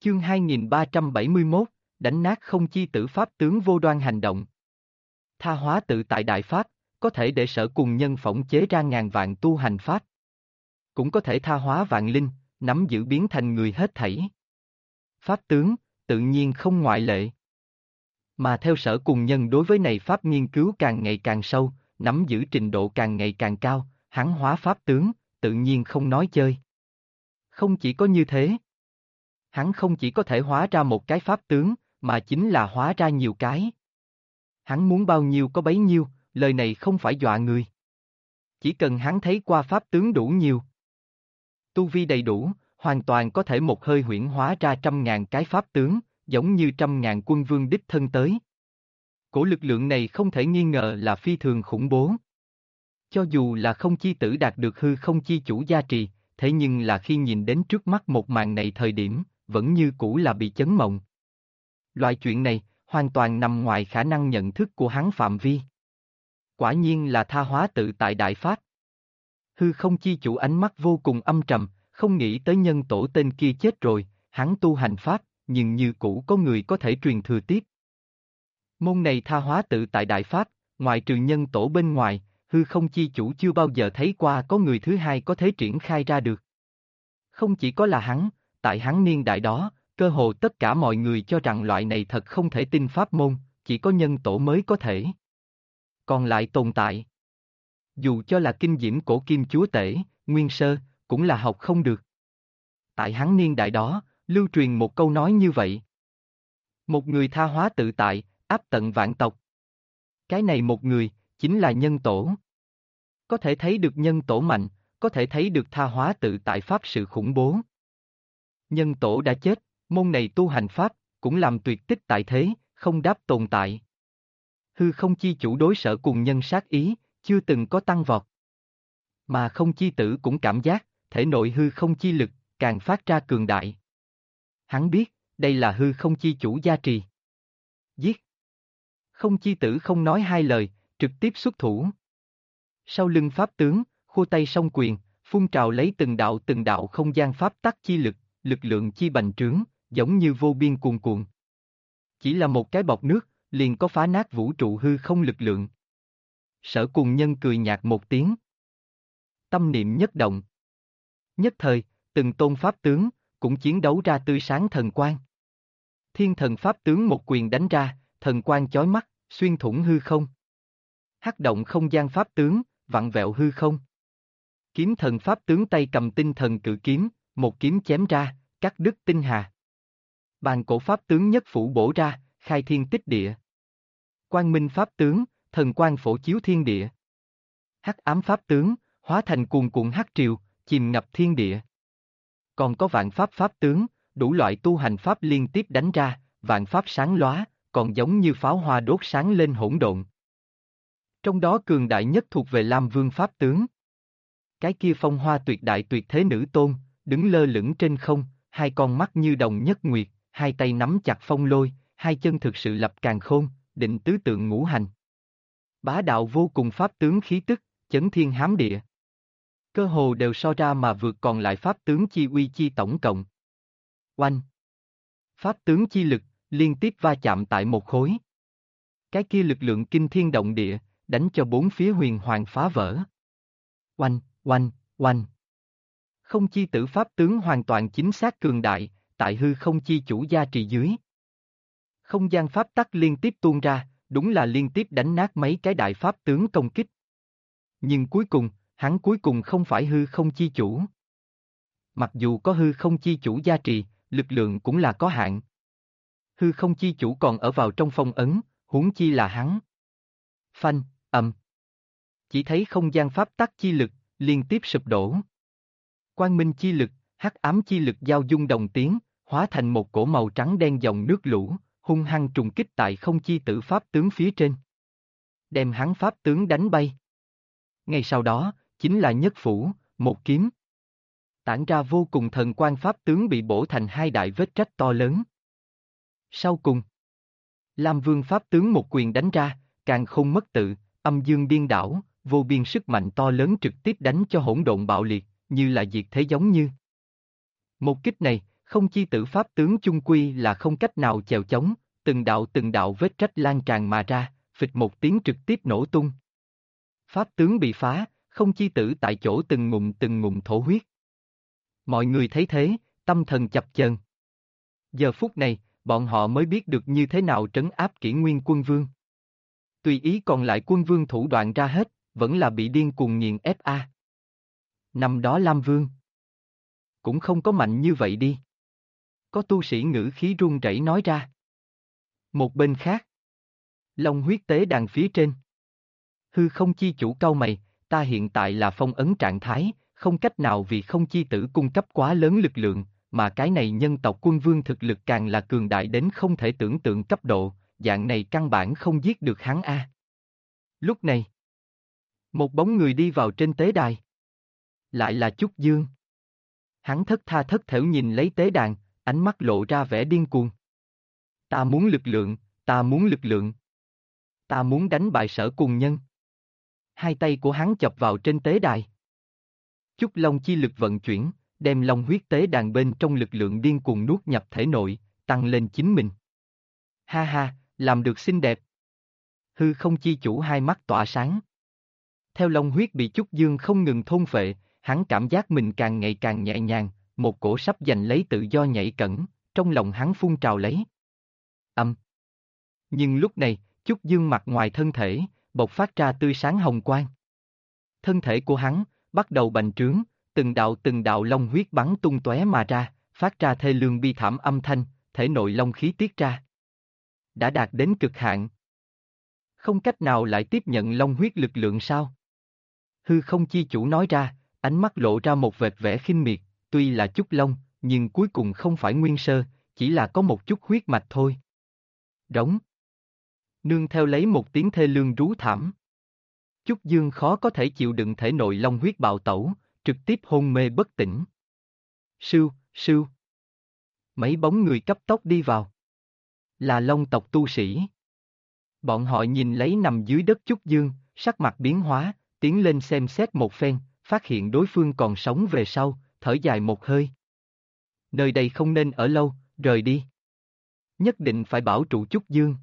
Chương 2371, đánh nát không chi tử pháp tướng vô đoan hành động. Tha hóa tự tại đại pháp, có thể để Sở Cùng Nhân phỏng chế ra ngàn vạn tu hành pháp. Cũng có thể tha hóa vạn linh, nắm giữ biến thành người hết thảy. Pháp tướng, tự nhiên không ngoại lệ. Mà theo Sở Cùng Nhân đối với này pháp nghiên cứu càng ngày càng sâu, nắm giữ trình độ càng ngày càng cao, hắn hóa pháp tướng, tự nhiên không nói chơi. Không chỉ có như thế. Hắn không chỉ có thể hóa ra một cái pháp tướng, mà chính là hóa ra nhiều cái. Hắn muốn bao nhiêu có bấy nhiêu, lời này không phải dọa người. Chỉ cần hắn thấy qua pháp tướng đủ nhiều. Tu vi đầy đủ, hoàn toàn có thể một hơi huyễn hóa ra 100.000 cái pháp tướng, giống như 100.000 quân vương đích thân tới. Cổ lực lượng này không thể nghi ngờ là phi thường khủng bố. Cho dù là không chi tử đạt được hư không chi chủ gia trì, thế nhưng là khi nhìn đến trước mắt một màn này thời điểm, vẫn như cũ là bị chấn mộng. Loại chuyện này, hoàn toàn nằm ngoài khả năng nhận thức của hắn phạm vi. Quả nhiên là tha hóa tự tại đại pháp. Hư không chi chủ ánh mắt vô cùng âm trầm, không nghĩ tới nhân tổ tên kia chết rồi, hắn tu hành pháp, nhưng như cũ có người có thể truyền thừa tiếp. Môn này tha hóa tự tại đại pháp, ngoại trừ nhân tổ bên ngoài, hư không chi chủ chưa bao giờ thấy qua có người thứ hai có thể triển khai ra được. Không chỉ có là hắn, tại hắn niên đại đó, cơ hồ tất cả mọi người cho rằng loại này thật không thể tin pháp môn, chỉ có nhân tổ mới có thể. Còn lại tồn tại. Dù cho là kinh diễm cổ kim chúa tể, nguyên sơ, cũng là học không được. Tại hắn niên đại đó, lưu truyền một câu nói như vậy. Một người tha hóa tự tại, áp tận vạn tộc. Cái này một người, chính là nhân tổ. Có thể thấy được nhân tổ mạnh, có thể thấy được tha hóa tự tại pháp sự khủng bố. Nhân tổ đã chết, môn này tu hành pháp, cũng làm tuyệt tích tại thế, không đáp tồn tại. Hư không chi chủ đối Sở Cùng Nhân sát ý, chưa từng có tăng vọt. Mà không chi tử cũng cảm giác, thể nội hư không chi lực, càng phát ra cường đại. Hắn biết, đây là hư không chi chủ gia trì. Giết! Không chi tử không nói hai lời, trực tiếp xuất thủ. Sau lưng pháp tướng, khua tay song quyền, phun trào lấy từng đạo không gian pháp tắc chi lực, lực lượng chi bành trướng, giống như vô biên cuồn cuộn. Chỉ là một cái bọt nước, liền có phá nát vũ trụ hư không lực lượng. Sở Cùng Nhân cười nhạt một tiếng. Tâm niệm nhất động. Nhất thời, từng tôn pháp tướng, cũng chiến đấu ra tươi sáng thần quang. Thiên thần pháp tướng một quyền đánh ra, thần quang chói mắt, xuyên thủng hư không. Hắc động không gian pháp tướng, vặn vẹo hư không. Kiếm thần pháp tướng tay cầm tinh thần cự kiếm, một kiếm chém ra, cắt đứt tinh hà. Bàn cổ pháp tướng nhất phủ bổ ra, khai thiên tích địa. Quang minh pháp tướng, thần quang phổ chiếu thiên địa. Hắc ám pháp tướng, hóa thành cuồn cuộn hắc triều, chìm ngập thiên địa. Còn có vạn pháp pháp tướng, đủ loại tu hành pháp liên tiếp đánh ra, vạn pháp sáng lóa, còn giống như pháo hoa đốt sáng lên hỗn độn. Trong đó cường đại nhất thuộc về Lam Vương pháp tướng. Cái kia phong hoa tuyệt đại tuyệt thế nữ tôn, đứng lơ lửng trên không, hai con mắt như đồng nhất nguyệt, hai tay nắm chặt phong lôi, hai chân thực sự lập càn khôn, định tứ tượng ngũ hành. Bá đạo vô cùng pháp tướng khí tức, chấn thiên hám địa. Cơ hồ đều so ra mà vượt còn lại pháp tướng chi uy chi tổng cộng. Oanh! Pháp tướng chi lực, liên tiếp va chạm tại một khối. Cái kia lực lượng kinh thiên động địa, đánh cho bốn phía huyền hoàng phá vỡ. Oanh, oanh, oanh! Không chi tử pháp tướng hoàn toàn chính xác cường đại, tại hư không chi chủ gia trì dưới. Không gian pháp tắc liên tiếp tuôn ra, đúng là liên tiếp đánh nát mấy cái đại pháp tướng công kích. Nhưng cuối cùng, hắn cuối cùng không phải hư không chi chủ. Mặc dù có hư không chi chủ gia trì, lực lượng cũng là có hạn. Hư không chi chủ còn ở vào trong phong ấn, huống chi là hắn. Phanh, ầm. Chỉ thấy không gian pháp tắc chi lực, liên tiếp sụp đổ. Quang minh chi lực, hắc ám chi lực giao dung đồng tiến, hóa thành một cổ màu trắng đen dòng nước lũ, hung hăng trùng kích tại không chi tử pháp tướng phía trên. Đem hắn pháp tướng đánh bay. Ngay sau đó, chính là nhất phủ, một kiếm. Tản ra vô cùng thần quang pháp tướng bị bổ thành hai đại vết rách to lớn. Sau cùng, Lam Vương pháp tướng một quyền đánh ra, càng không mất tự, âm dương điên đảo, vô biên sức mạnh to lớn trực tiếp đánh cho hỗn độn bạo liệt, như là diệt thế giống như. Một kích này, không chi tử pháp tướng chung quy là không cách nào chèo chống, từng đạo vết rách lan tràn mà ra, phịch một tiếng trực tiếp nổ tung. Pháp tướng bị phá, không chi tử tại chỗ từng ngụm thổ huyết. Mọi người thấy thế, tâm thần chập chờn. Giờ phút này, bọn họ mới biết được như thế nào trấn áp Kỷ Nguyên Quân Vương. Tùy ý còn lại Quân Vương thủ đoạn ra hết, vẫn là bị điên cuồng nghiền ép a. Năm đó Lam Vương cũng không có mạnh như vậy đi. Có tu sĩ ngữ khí run rẩy nói ra. Một bên khác, Long huyết tế đàn phía trên. Hư không chi chủ cau mày, ta hiện tại là phong ấn trạng thái, không cách nào vì không chi tử cung cấp quá lớn lực lượng, mà cái này nhân tộc Quân Vương thực lực càng là cường đại đến không thể tưởng tượng cấp độ, dạng này căn bản không giết được hắn a. Lúc này, một bóng người đi vào trên tế đài. Lại là Chúc Dương. Hắn thất tha thất thểu nhìn lấy tế đàn, ánh mắt lộ ra vẻ điên cuồng. Ta muốn lực lượng, ta muốn lực lượng. Ta muốn đánh bại Sở Cùng Nhân. Hai tay của hắn chập vào trên tế đài. Chúc Long chi lực vận chuyển, đem long huyết tế đàn bên trong lực lượng điên cuồng nuốt nhập thể nội, tăng lên chính mình. Ha ha, làm được xinh đẹp. Hư không chi chủ hai mắt tỏa sáng. Theo long huyết bị Chúc Dương không ngừng thôn phệ, hắn cảm giác mình càng ngày càng nhẹ nhàng, một cổ sắp giành lấy tự do nhảy cẫng, trong lòng hắn phun trào lấy. Nhưng lúc này, Chúc Dương mặt ngoài thân thể, bộc phát ra tươi sáng hồng quang. Thân thể của hắn, bắt đầu bành trướng, từng đạo long huyết bắn tung tóe mà ra, phát ra thê lương bi thảm âm thanh, thể nội long khí tiết ra. Đã đạt đến cực hạn. Không cách nào lại tiếp nhận long huyết lực lượng sao? Hư không chi chủ nói ra, ánh mắt lộ ra một vệt vẻ khinh miệt, tuy là chút long, nhưng cuối cùng không phải nguyên sơ, chỉ là có một chút huyết mạch thôi. Đóng. Nương theo lấy một tiếng thê lương rú thảm. Chúc Dương khó có thể chịu đựng thể nội long huyết bạo tẩu, trực tiếp hôn mê bất tỉnh. Sưu, sưu. Mấy bóng người cấp tốc đi vào. Là long tộc tu sĩ. Bọn họ nhìn lấy nằm dưới đất Chúc Dương, sắc mặt biến hóa, tiến lên xem xét một phen, phát hiện đối phương còn sống về sau, thở dài một hơi. Nơi đây không nên ở lâu, rời đi. Nhất định phải bảo trụ Chúc Dương.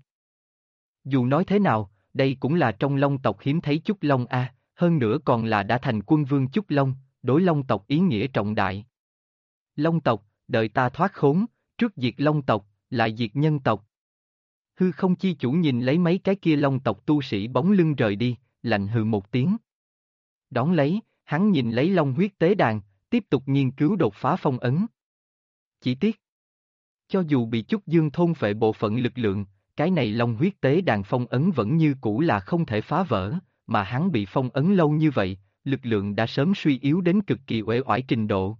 Dù nói thế nào, đây cũng là trong long tộc hiếm thấy Chúc Long a, hơn nữa còn là đã thành quân vương Chúc Long, đối long tộc ý nghĩa trọng đại. Long tộc, đợi ta thoát khốn, trước diệt long tộc, lại diệt nhân tộc. Hư không chi chủ nhìn lấy mấy cái kia long tộc tu sĩ bóng lưng rời đi, lạnh hừ một tiếng. Đón lấy, hắn nhìn lấy long huyết tế đàn, tiếp tục nghiên cứu đột phá phong ấn. Chỉ tiếc, cho dù bị Chúc Dương thôn phệ bộ phận lực lượng, cái này long huyết tế đàn phong ấn vẫn như cũ là không thể phá vỡ, mà hắn bị phong ấn lâu như vậy, lực lượng đã sớm suy yếu đến cực kỳ uể oải trình độ.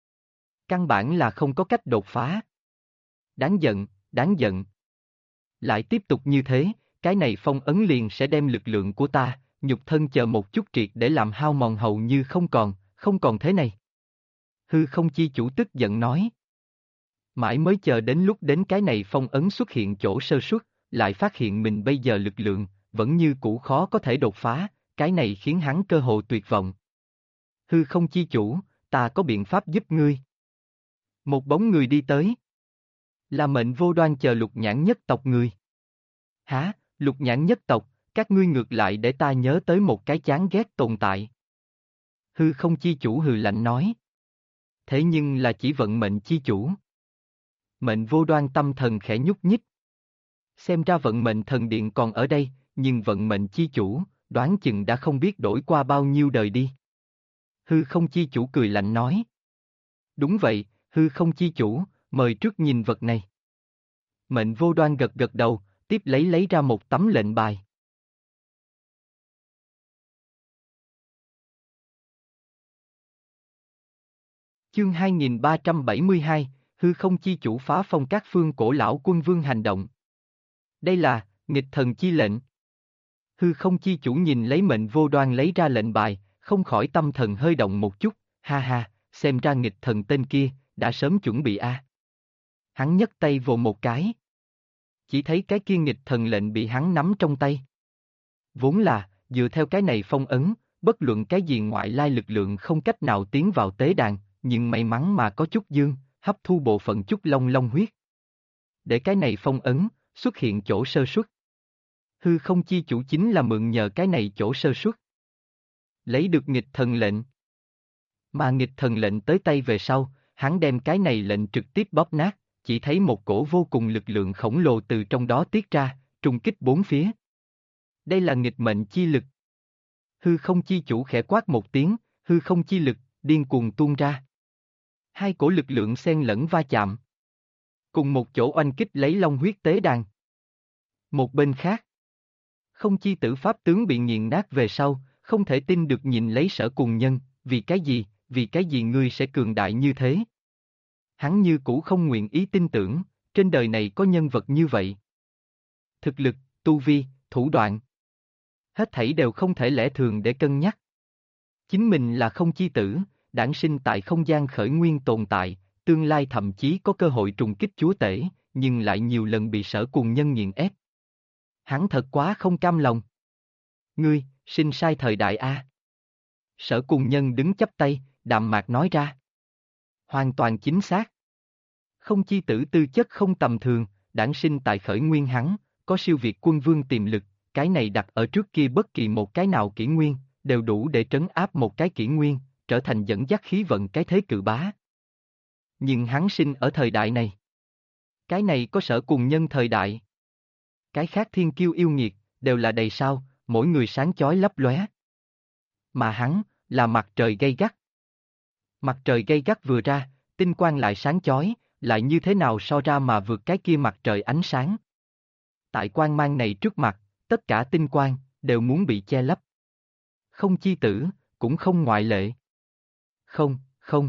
Căn bản là không có cách đột phá. Đáng giận, đáng giận. Lại tiếp tục như thế, cái này phong ấn liền sẽ đem lực lượng của ta, nhục thân chờ một chút triệt để làm hao mòn hầu như không còn thế này. Hư không chi chủ tức giận nói. Mãi mới chờ đến lúc đến cái này phong ấn xuất hiện chỗ sơ suất, lại phát hiện mình bây giờ lực lượng, vẫn như cũ khó có thể đột phá, cái này khiến hắn cơ hồ tuyệt vọng. Hư không chi chủ, ta có biện pháp giúp ngươi. Một bóng người đi tới. Là Mệnh Vô Đoan chờ Lục Nhãn nhất tộc người. Hả, Lục Nhãn nhất tộc, các ngươi ngược lại để ta nhớ tới một cái chán ghét tồn tại. Hư không chi chủ hừ lạnh nói. Thế nhưng là chỉ vận mệnh chi chủ. Mệnh Vô Đoan tâm thần khẽ nhúc nhích. Xem ra vận mệnh thần điện còn ở đây, nhưng vận mệnh chi chủ, đoán chừng đã không biết đổi qua bao nhiêu đời đi. Hư không chi chủ cười lạnh nói. Đúng vậy, hư không chi chủ, mời trước nhìn vật này. Mệnh Vô Đoan gật gật đầu, tiếp lấy ra một tấm lệnh bài. Chương 2372, hư không chi chủ phá phong các phương cổ lão quân vương hành động. Đây là, nghịch thần chi lệnh. Hư không chi chủ nhìn lấy Mệnh Vô Đoan lấy ra lệnh bài, không khỏi tâm thần hơi động một chút, ha ha, xem ra nghịch thần tên kia, đã sớm chuẩn bị a. Hắn nhấc tay vồ một cái. Chỉ thấy cái kia nghịch thần lệnh bị hắn nắm trong tay. Vốn là, dựa theo cái này phong ấn, bất luận cái gì ngoại lai lực lượng không cách nào tiến vào tế đàn, nhưng may mắn mà có Chúc Dương, hấp thu bộ phận chút long long huyết. Để cái này phong ấn, xuất hiện chỗ sơ suất. Hư không chi chủ chính là mượn nhờ cái này chỗ sơ suất. Lấy được nghịch thần lệnh. Mà nghịch thần lệnh tới tay về sau, hắn đem cái này lệnh trực tiếp bóp nát, chỉ thấy một cổ vô cùng lực lượng khổng lồ từ trong đó tiết ra, trùng kích bốn phía. Đây là nghịch mệnh chi lực. Hư không chi chủ khẽ quát một tiếng, hư không chi lực, điên cuồng tuôn ra. Hai cổ lực lượng xen lẫn va chạm. Cùng một chỗ oanh kích lấy long huyết tế đàn. Một bên khác. Không chi tử pháp tướng bị nghiền nát về sau, không thể tin được nhìn lấy Sở Cùng Nhân, vì cái gì ngươi sẽ cường đại như thế? Hắn như cũ không nguyện ý tin tưởng, trên đời này có nhân vật như vậy. Thực lực, tu vi, thủ đoạn. Hết thảy đều không thể lẽ thường để cân nhắc. Chính mình là không chi tử, đản sinh tại không gian khởi nguyên tồn tại, tương lai thậm chí có cơ hội trùng kích chúa tể, nhưng lại nhiều lần bị Sở Cùng Nhân nghiền ép. Hắn thật quá không cam lòng. Ngươi, sinh sai thời đại a. Sở Cùng Nhân đứng chắp tay, đạm mạc nói ra. Hoàn toàn chính xác. Không chi tử tư chất không tầm thường, đản sinh tại khởi nguyên hắn, có siêu việt quân vương tiềm lực, cái này đặt ở trước kia bất kỳ một cái nào kỷ nguyên, đều đủ để trấn áp một cái kỷ nguyên, trở thành dẫn dắt khí vận cái thế cự bá. Nhưng hắn sinh ở thời đại này. Cái này có Sở Cùng Nhân thời đại. Cái khác thiên kiêu yêu nghiệt, đều là đầy sao, mỗi người sáng chói lấp lóe. Mà hắn, là mặt trời gay gắt. Mặt trời gay gắt vừa ra, tinh quang lại sáng chói, lại như thế nào so ra mà vượt cái kia mặt trời ánh sáng. Tại quang mang này trước mặt, tất cả tinh quang, đều muốn bị che lấp. Không chi tử, cũng không ngoại lệ. Không, không.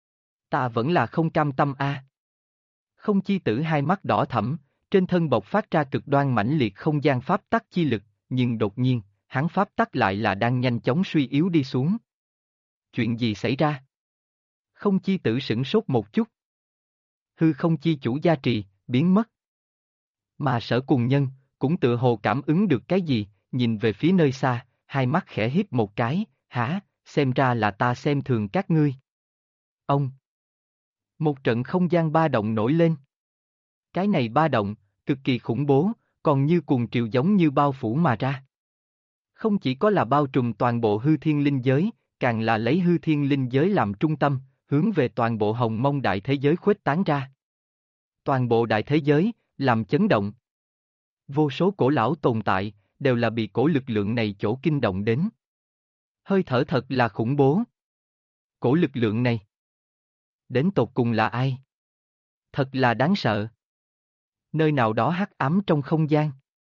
Ta vẫn là không cam tâm a. Không chi tử hai mắt đỏ thẫm, trên thân bộc phát ra cực đoan mãnh liệt không gian pháp tắc chi lực, nhưng đột nhiên, hắn pháp tắc lại là đang nhanh chóng suy yếu đi xuống. Chuyện gì xảy ra? Không chi tử sửng sốt một chút. Hư không chi chủ gia trì, biến mất. Mà Sở Cùng Nhân, cũng tựa hồ cảm ứng được cái gì, nhìn về phía nơi xa, hai mắt khẽ híp một cái, hả, xem ra là ta xem thường các ngươi. Ông! Một trận không gian ba động nổi lên. Cái này ba động, cực kỳ khủng bố, còn như cuồng triều giống như bao phủ mà ra. Không chỉ có là bao trùm toàn bộ hư thiên linh giới, càng là lấy hư thiên linh giới làm trung tâm, hướng về toàn bộ hồng mông đại thế giới khuếch tán ra. Toàn bộ đại thế giới, làm chấn động. Vô số cổ lão tồn tại, đều là bị cổ lực lượng này chỗ kinh động đến. Hơi thở thật là khủng bố. Cổ lực lượng này. Đến tột cùng là ai? Thật là đáng sợ. Nơi nào đó hắc ám trong không gian.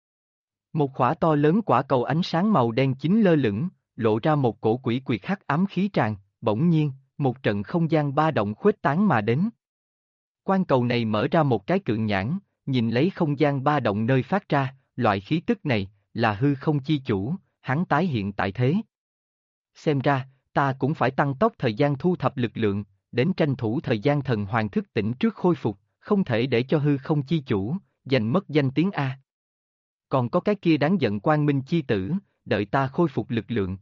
Một khỏa to lớn quả cầu ánh sáng màu đen chính lơ lửng, lộ ra một cổ quỷ quyệt hắc ám khí tràn, bỗng nhiên, một trận không gian ba động khuếch tán mà đến. Quan cầu này mở ra một cái cự nhãn, nhìn lấy không gian ba động nơi phát ra, loại khí tức này, là hư không chi chủ, hắn tái hiện tại thế. Xem ra, ta cũng phải tăng tốc thời gian thu thập lực lượng, đến tranh thủ thời gian thần hoàng thức tỉnh trước khôi phục, không thể để cho hư không chi chủ, giành mất danh tiếng A. Còn có cái kia đáng giận Quang Minh chi tử, đợi ta khôi phục lực lượng.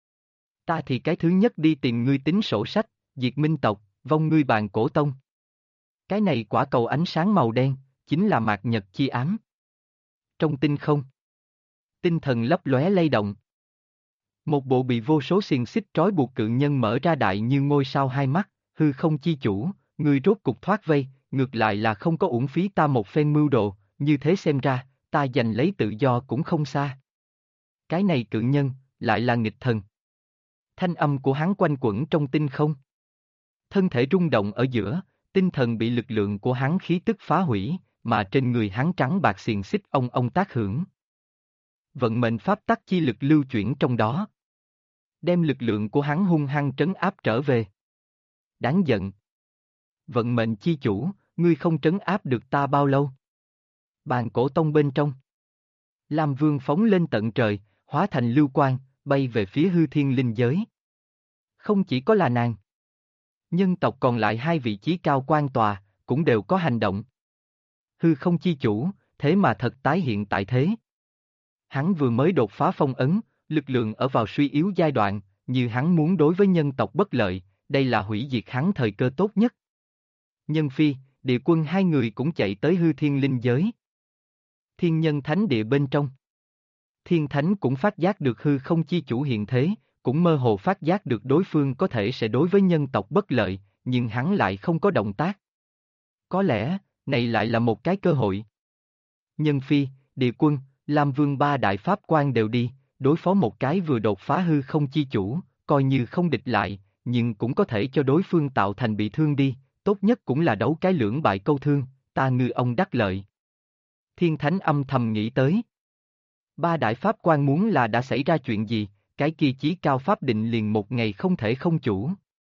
Ta thì cái thứ nhất đi tìm ngươi tính sổ sách, diệt minh tộc, vong ngươi bàn cổ tông. Cái này quả cầu ánh sáng màu đen, chính là mạt nhật chi ám. Trong tinh không, tinh thần lấp lóe lay động. Một bộ bị vô số xiềng xích trói buộc cự nhân mở ra đại như ngôi sao hai mắt, hư không chi chủ, ngươi rốt cục thoát vây, ngược lại là không có uổng phí ta một phen mưu đồ, như thế xem ra, ta giành lấy tự do cũng không xa. Cái này cự nhân, lại là nghịch thần. Thanh âm của hắn quanh quẩn trong tinh không. Thân thể rung động ở giữa, tinh thần bị lực lượng của hắn khí tức phá hủy, mà trên người hắn trắng bạc xiềng xích ông tác hưởng. Vận mệnh pháp tắc chi lực lưu chuyển trong đó. Đem lực lượng của hắn hung hăng trấn áp trở về. Đáng giận. Vận mệnh chi chủ, ngươi không trấn áp được ta bao lâu. Bàn cổ tông bên trong. Lam Vương phóng lên tận trời, hóa thành lưu quang, bay về phía hư thiên linh giới. Không chỉ có là nàng. Nhân tộc còn lại hai vị trí cao quan tòa, cũng đều có hành động. Hư không chi chủ, thế mà thật tái hiện tại thế. Hắn vừa mới đột phá phong ấn, lực lượng ở vào suy yếu giai đoạn, như hắn muốn đối với nhân tộc bất lợi, đây là hủy diệt hắn thời cơ tốt nhất. Nhân Phi, Địa Quân hai người cũng chạy tới hư thiên linh giới. Thiên nhân thánh địa bên trong. Thiên thánh cũng phát giác được hư không chi chủ hiện thế, cũng mơ hồ phát giác được đối phương có thể sẽ đối với nhân tộc bất lợi, nhưng hắn lại không có động tác. Có lẽ, này lại là một cái cơ hội. Nhân Phi, Địa Quân, Lam Vương ba đại pháp quan đều đi, đối phó một cái vừa đột phá hư không chi chủ, coi như không địch lại, nhưng cũng có thể cho đối phương tạo thành bị thương đi, tốt nhất cũng là đấu cái lưỡng bại câu thương, ta ngư ông đắc lợi. Thiên Thánh âm thầm nghĩ tới. Ba đại pháp quan muốn là đã xảy ra chuyện gì, cái kia chí cao pháp định liền một ngày không thể không chủ.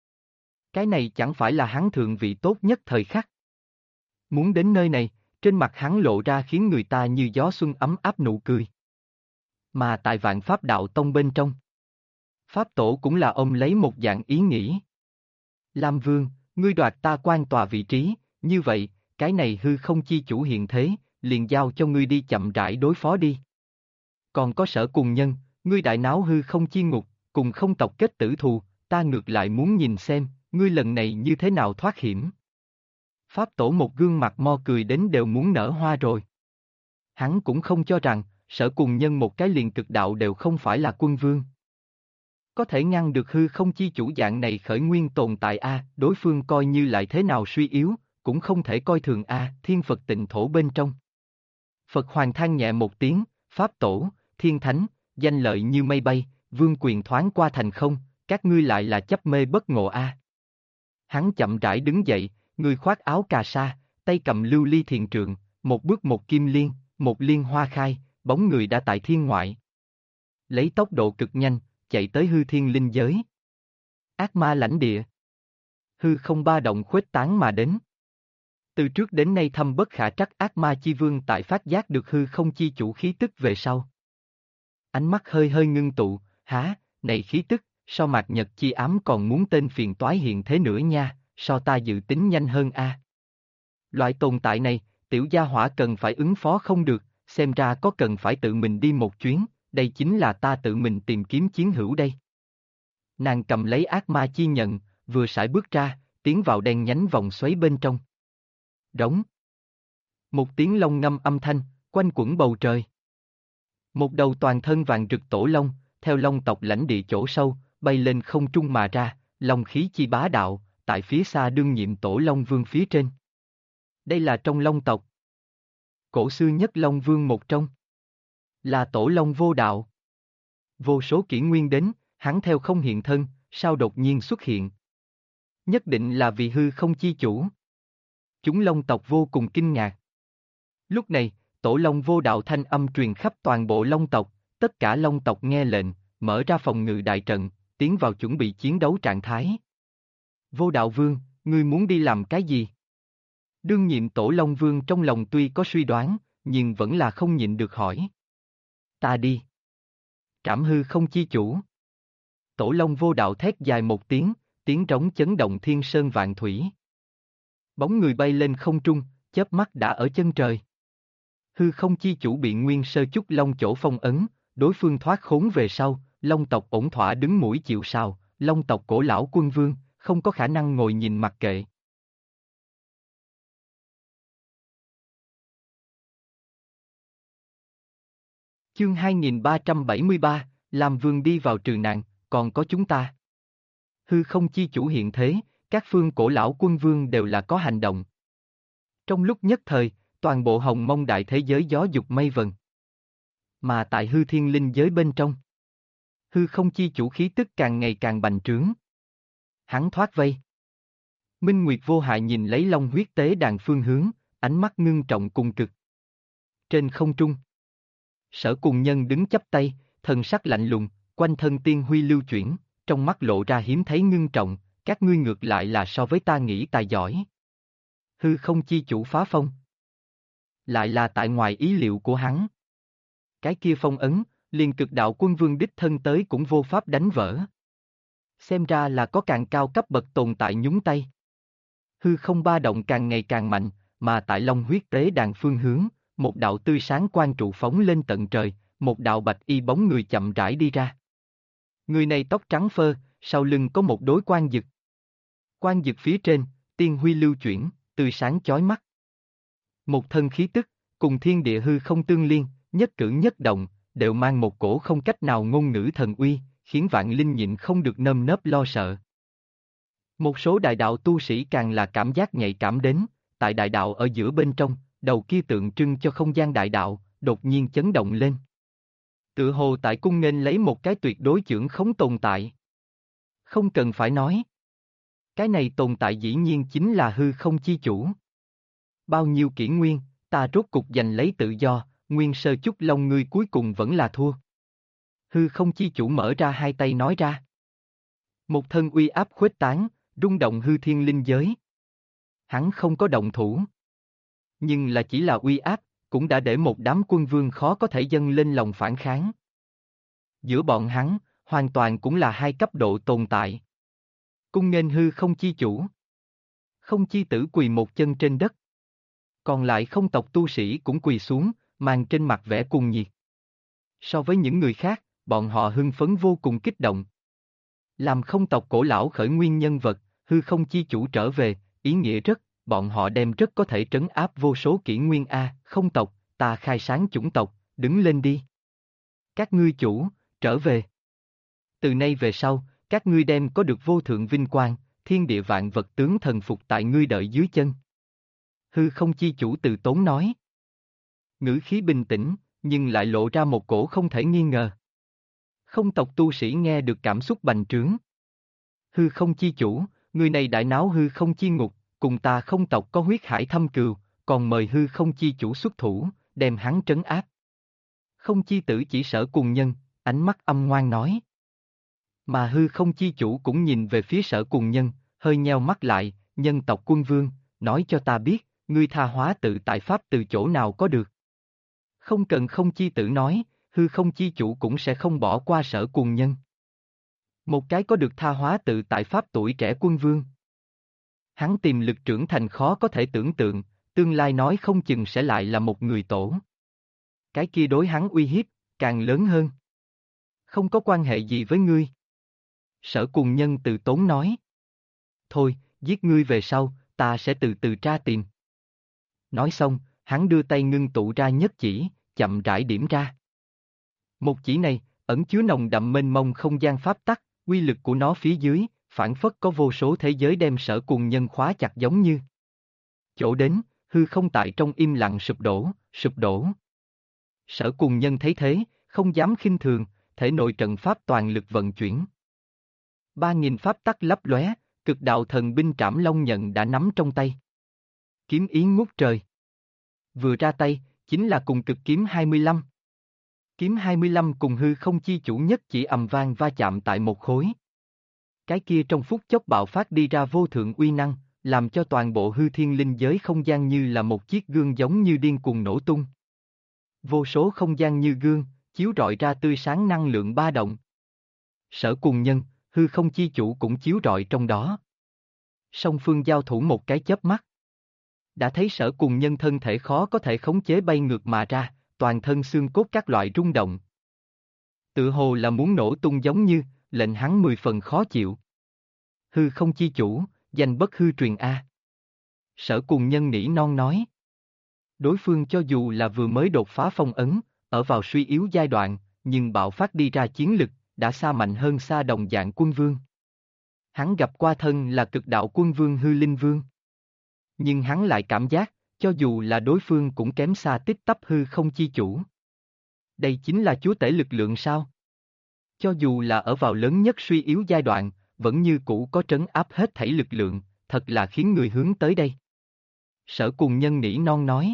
Cái này chẳng phải là hắn thượng vị tốt nhất thời khắc. Muốn đến nơi này, trên mặt hắn lộ ra khiến người ta như gió xuân ấm áp nụ cười. Mà tại Vạn Pháp Đạo Tông bên trong, Pháp Tổ cũng là ông lấy một dạng ý nghĩ. Lam Vương, ngươi đoạt ta quan tòa vị trí, như vậy, cái này hư không chi chủ hiện thế, liền giao cho ngươi đi chậm rãi đối phó đi. Còn có Sở Cùng Nhân, ngươi đại náo hư không chi ngục, cùng không tộc kết tử thù, ta ngược lại muốn nhìn xem, ngươi lần này như thế nào thoát hiểm. Pháp Tổ một gương mặt mo cười đến đều muốn nở hoa rồi. Hắn cũng không cho rằng, Sở Cùng Nhân một cái liền cực đạo đều không phải là quân vương. Có thể ngăn được hư không chi chủ dạng này khởi nguyên tồn tại đối phương coi như lại thế nào suy yếu, cũng không thể coi thường Thiên Phật Tịnh Thổ bên trong. Phật Hoàng than nhẹ một tiếng, Pháp Tổ, Thiên Thánh, danh lợi như mây bay, vương quyền thoáng qua thành không, các ngươi lại là chấp mê bất ngộ Hắn chậm rãi đứng dậy, người khoác áo cà sa, tay cầm lưu ly thiền trượng, một bước một kim liên, một liên hoa khai, bóng người đã tại thiên ngoại. Lấy tốc độ cực nhanh, chạy tới hư thiên linh giới. Ác ma lãnh địa. Hư không ba động khuếch tán mà đến. Từ trước đến nay thâm bất khả trắc ác ma chi vương tại phát giác được hư không chi chủ khí tức về sau. Ánh mắt hơi hơi ngưng tụ, này khí tức, so mạc nhật chi ám còn muốn tên phiền toái hiện thế nữa nha, so ta dự tính nhanh hơn Loại tồn tại này, tiểu gia hỏa cần phải ứng phó không được, xem ra có cần phải tự mình đi một chuyến, đây chính là ta tự mình tìm kiếm chiến hữu đây. Nàng cầm lấy ác ma chi nhận, vừa sải bước ra, tiến vào đen nhánh vòng xoáy bên trong. Đóng. Một tiếng long ngâm âm thanh, quanh quẩn bầu trời. Một đầu toàn thân vàng rực tổ long, theo long tộc lãnh địa chỗ sâu, bay lên không trung mà ra, long khí chi bá đạo, tại phía xa đương nhiệm tổ long vương phía trên. Đây là trong long tộc. Cổ xưa nhất long vương một trong. Là tổ long vô đạo. Vô số kỷ nguyên đến, hắn theo không hiện thân, sao đột nhiên xuất hiện. Nhất định là vì hư không chi chủ. Chúng long tộc vô cùng kinh ngạc. Lúc này, tổ long vô đạo thanh âm truyền khắp toàn bộ long tộc, tất cả long tộc nghe lệnh, mở ra phòng ngự đại trận, tiến vào chuẩn bị chiến đấu trạng thái. Vô đạo vương, ngươi muốn đi làm cái gì? Đương nhiệm tổ long vương trong lòng tuy có suy đoán, nhưng vẫn là không nhịn được hỏi. Ta đi. Trảm hư không chi chủ. Tổ long vô đạo thét dài một tiếng, tiếng trống chấn động thiên sơn vạn thủy. Bóng người bay lên không trung, chớp mắt đã ở chân trời. Hư không chi chủ bị nguyên sơ chúc long chỗ phong ấn, đối phương thoát khốn về sau, long tộc ổn thỏa đứng mũi chịu sào, long tộc cổ lão quân vương, không có khả năng ngồi nhìn mặc kệ. Chương 2373, làm vương đi vào trừ nạn, còn có chúng ta. Hư không chi chủ hiện thế, các phương cổ lão quân vương đều là có hành động. Trong lúc nhất thời, toàn bộ hồng mông đại thế giới gió dục mây vần. Mà tại hư thiên linh giới bên trong, hư không chi chủ khí tức càng ngày càng bành trướng. Hắn thoát vây. Minh Nguyệt vô hại nhìn lấy long huyết tế đàn phương hướng, ánh mắt ngưng trọng cùng cực. Trên không trung, Sở Cùng Nhân đứng chắp tay, thần sắc lạnh lùng, quanh thân tiên huy lưu chuyển, trong mắt lộ ra hiếm thấy ngưng trọng, các ngươi ngược lại là so với ta nghĩ tài giỏi. Hư không chi chủ phá phong. Lại là tại ngoài ý liệu của hắn. Cái kia phong ấn, liền cực đạo quân vương đích thân tới cũng vô pháp đánh vỡ. Xem ra là có càng cao cấp bậc tồn tại nhúng tay. Hư không ba động càng ngày càng mạnh, mà tại long huyết tế đàn phương hướng, một đạo tươi sáng quang trụ phóng lên tận trời, một đạo bạch y bóng người chậm rãi đi ra. Người này tóc trắng phơ, sau lưng có một đối quan dực. Quan dực phía trên, tiên huy lưu chuyển, tươi sáng chói mắt. Một thân khí tức, cùng thiên địa hư không tương liên, nhất cử nhất động, đều mang một cổ không cách nào ngôn ngữ thần uy, khiến vạn linh nhịn không được nơm nớp lo sợ. Một số đại đạo tu sĩ càng là cảm giác nhạy cảm đến, tại đại đạo ở giữa bên trong, đầu kia tượng trưng cho không gian đại đạo, đột nhiên chấn động lên. Tựa hồ tại cung nghênh lấy một cái tuyệt đối chưởng không tồn tại. Không cần phải nói. Cái này tồn tại dĩ nhiên chính là hư không chi chủ. Bao nhiêu kỷ nguyên, ta rốt cục giành lấy tự do, nguyên sơ chút lông ngươi cuối cùng vẫn là thua. Hư không chi chủ mở ra hai tay nói ra. Một thân uy áp khuếch tán, rung động hư thiên linh giới. Hắn không có động thủ. Nhưng là chỉ là uy áp, cũng đã để một đám quân vương khó có thể dâng lên lòng phản kháng. Giữa bọn hắn, hoàn toàn cũng là hai cấp độ tồn tại. Cung nghênh hư không chi chủ. Không chi tử quỳ một chân trên đất. Còn lại không tộc tu sĩ cũng quỳ xuống, mang trên mặt vẻ cuồng nhiệt. So với những người khác, bọn họ hưng phấn vô cùng kích động. Làm không tộc cổ lão khởi nguyên nhân vật, hư không chi chủ trở về, ý nghĩa rất, bọn họ đem rất có thể trấn áp vô số kỷ nguyên A, không tộc, ta khai sáng chủng tộc, đứng lên đi. Các ngươi chủ, trở về. Từ nay về sau, các ngươi đem có được vô thượng vinh quang, thiên địa vạn vật tướng thần phục tại ngươi đợi dưới chân. Hư không chi chủ từ tốn nói. Ngữ khí bình tĩnh, nhưng lại lộ ra một cổ không thể nghi ngờ. Không tộc tu sĩ nghe được cảm xúc bành trướng. Hư không chi chủ, người này đại náo hư không chi ngục, cùng ta không tộc có huyết hải thâm cừu, còn mời hư không chi chủ xuất thủ, đem hắn trấn áp. Không chi tử chỉ sở cùng nhân, ánh mắt âm ngoan nói. Mà hư không chi chủ cũng nhìn về phía sở cùng nhân, hơi nheo mắt lại, nhân tộc quân vương, nói cho ta biết, ngươi tha hóa tự tại pháp từ chỗ nào có được. Không cần không chi tử nói, hư không chi chủ cũng sẽ không bỏ qua sở cùng nhân. Một cái có được tha hóa tự tại pháp tuổi trẻ quân vương. Hắn tiềm lực trưởng thành khó có thể tưởng tượng, tương lai nói không chừng sẽ lại là một người tổ. Cái kia đối hắn uy hiếp, càng lớn hơn. Không có quan hệ gì với ngươi. Sở cùng nhân từ tốn nói. Thôi, giết ngươi về sau, ta sẽ từ từ tra tìm. Nói xong, hắn đưa tay ngưng tụ ra nhất chỉ, chậm rãi điểm ra. Một chỉ này, ẩn chứa nồng đậm mênh mông không gian pháp tắc, uy lực của nó phía dưới, phản phất có vô số thế giới đem sở cùng nhân khóa chặt giống như. Chỗ đến, hư không tại trong im lặng sụp đổ, sụp đổ. Sở cùng nhân thấy thế, không dám khinh thường, thể nội trận pháp toàn lực vận chuyển. 3.000 pháp tắc lấp lóe, cực đạo thần binh Trảm Long Nhận đã nắm trong tay. Kiếm ý ngút trời. Vừa ra tay, chính là cùng cực kiếm 25. Kiếm 25 cùng hư không chi chủ nhất chỉ ầm vang va chạm tại một khối. Cái kia trong phút chốc bạo phát đi ra vô thượng uy năng, làm cho toàn bộ hư thiên linh giới không gian như là một chiếc gương giống như điên cuồng nổ tung. Vô số không gian như gương, chiếu rọi ra tươi sáng năng lượng ba động. Sở cùng nhân, hư không chi chủ cũng chiếu rọi trong đó. Song phương giao thủ một cái chớp mắt. Đã thấy sở cùng nhân thân thể khó có thể khống chế bay ngược mà ra, toàn thân xương cốt các loại rung động. Tự hồ là muốn nổ tung giống như, lệnh hắn 10 phần khó chịu. Hư không chi chủ, danh bất hư truyền A. Sở cùng nhân nỉ non nói. Đối phương cho dù là vừa mới đột phá phong ấn, ở vào suy yếu giai đoạn, nhưng bạo phát đi ra chiến lực, đã xa mạnh hơn xa đồng dạng quân vương. Hắn gặp qua thân là cực đạo quân vương hư linh vương. Nhưng hắn lại cảm giác, cho dù là đối phương cũng kém xa tích tắp hư không chi chủ. Đây chính là chúa tể lực lượng sao? Cho dù là ở vào lớn nhất suy yếu giai đoạn, vẫn như cũ có trấn áp hết thảy lực lượng, thật là khiến người hướng tới đây. Sở cùng nhân nỉ non nói.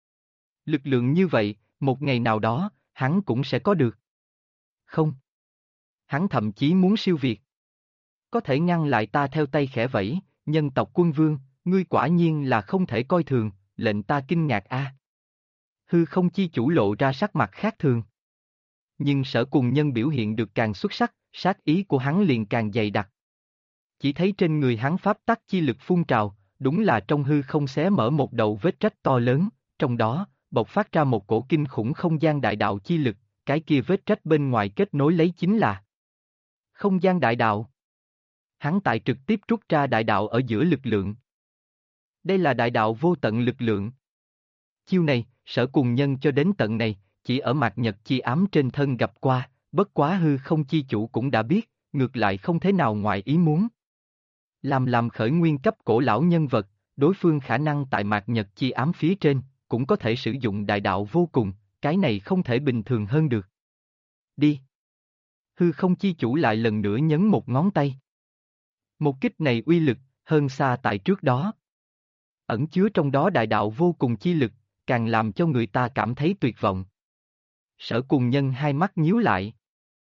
Lực lượng như vậy, một ngày nào đó, hắn cũng sẽ có được. Không. Hắn thậm chí muốn siêu việt. Có thể ngăn lại ta theo tay khẽ vẫy, nhân tộc quân vương, ngươi quả nhiên là không thể coi thường, lệnh ta kinh ngạc a. Hư không chi chủ lộ ra sắc mặt khác thường. Nhưng sở cùng nhân biểu hiện được càng xuất sắc, sát ý của hắn liền càng dày đặc. Chỉ thấy trên người hắn pháp tắc chi lực phun trào, đúng là trong hư không xé mở một đầu vết rách to lớn, trong đó, bộc phát ra một cổ kinh khủng không gian đại đạo chi lực, cái kia vết rách bên ngoài kết nối lấy chính là không gian đại đạo. Hắn tại trực tiếp rút ra đại đạo ở giữa lực lượng. Đây là đại đạo vô tận lực lượng. Chiêu này, Sở Cùng Nhân cho đến tận này, chỉ ở mạt nhật chi ám trên thân gặp qua, bất quá hư không chi chủ cũng đã biết, ngược lại không thế nào ngoài ý muốn. Làm khởi nguyên cấp cổ lão nhân vật, đối phương khả năng tại mạt nhật chi ám phía trên, cũng có thể sử dụng đại đạo vô cùng, cái này không thể bình thường hơn được. Đi. Hư không chi chủ lại lần nữa nhấn một ngón tay. Một kích này uy lực, hơn xa tại trước đó. Ẩn chứa trong đó đại đạo vô cùng chi lực, càng làm cho người ta cảm thấy tuyệt vọng. Sở Cùng Nhân hai mắt nhíu lại.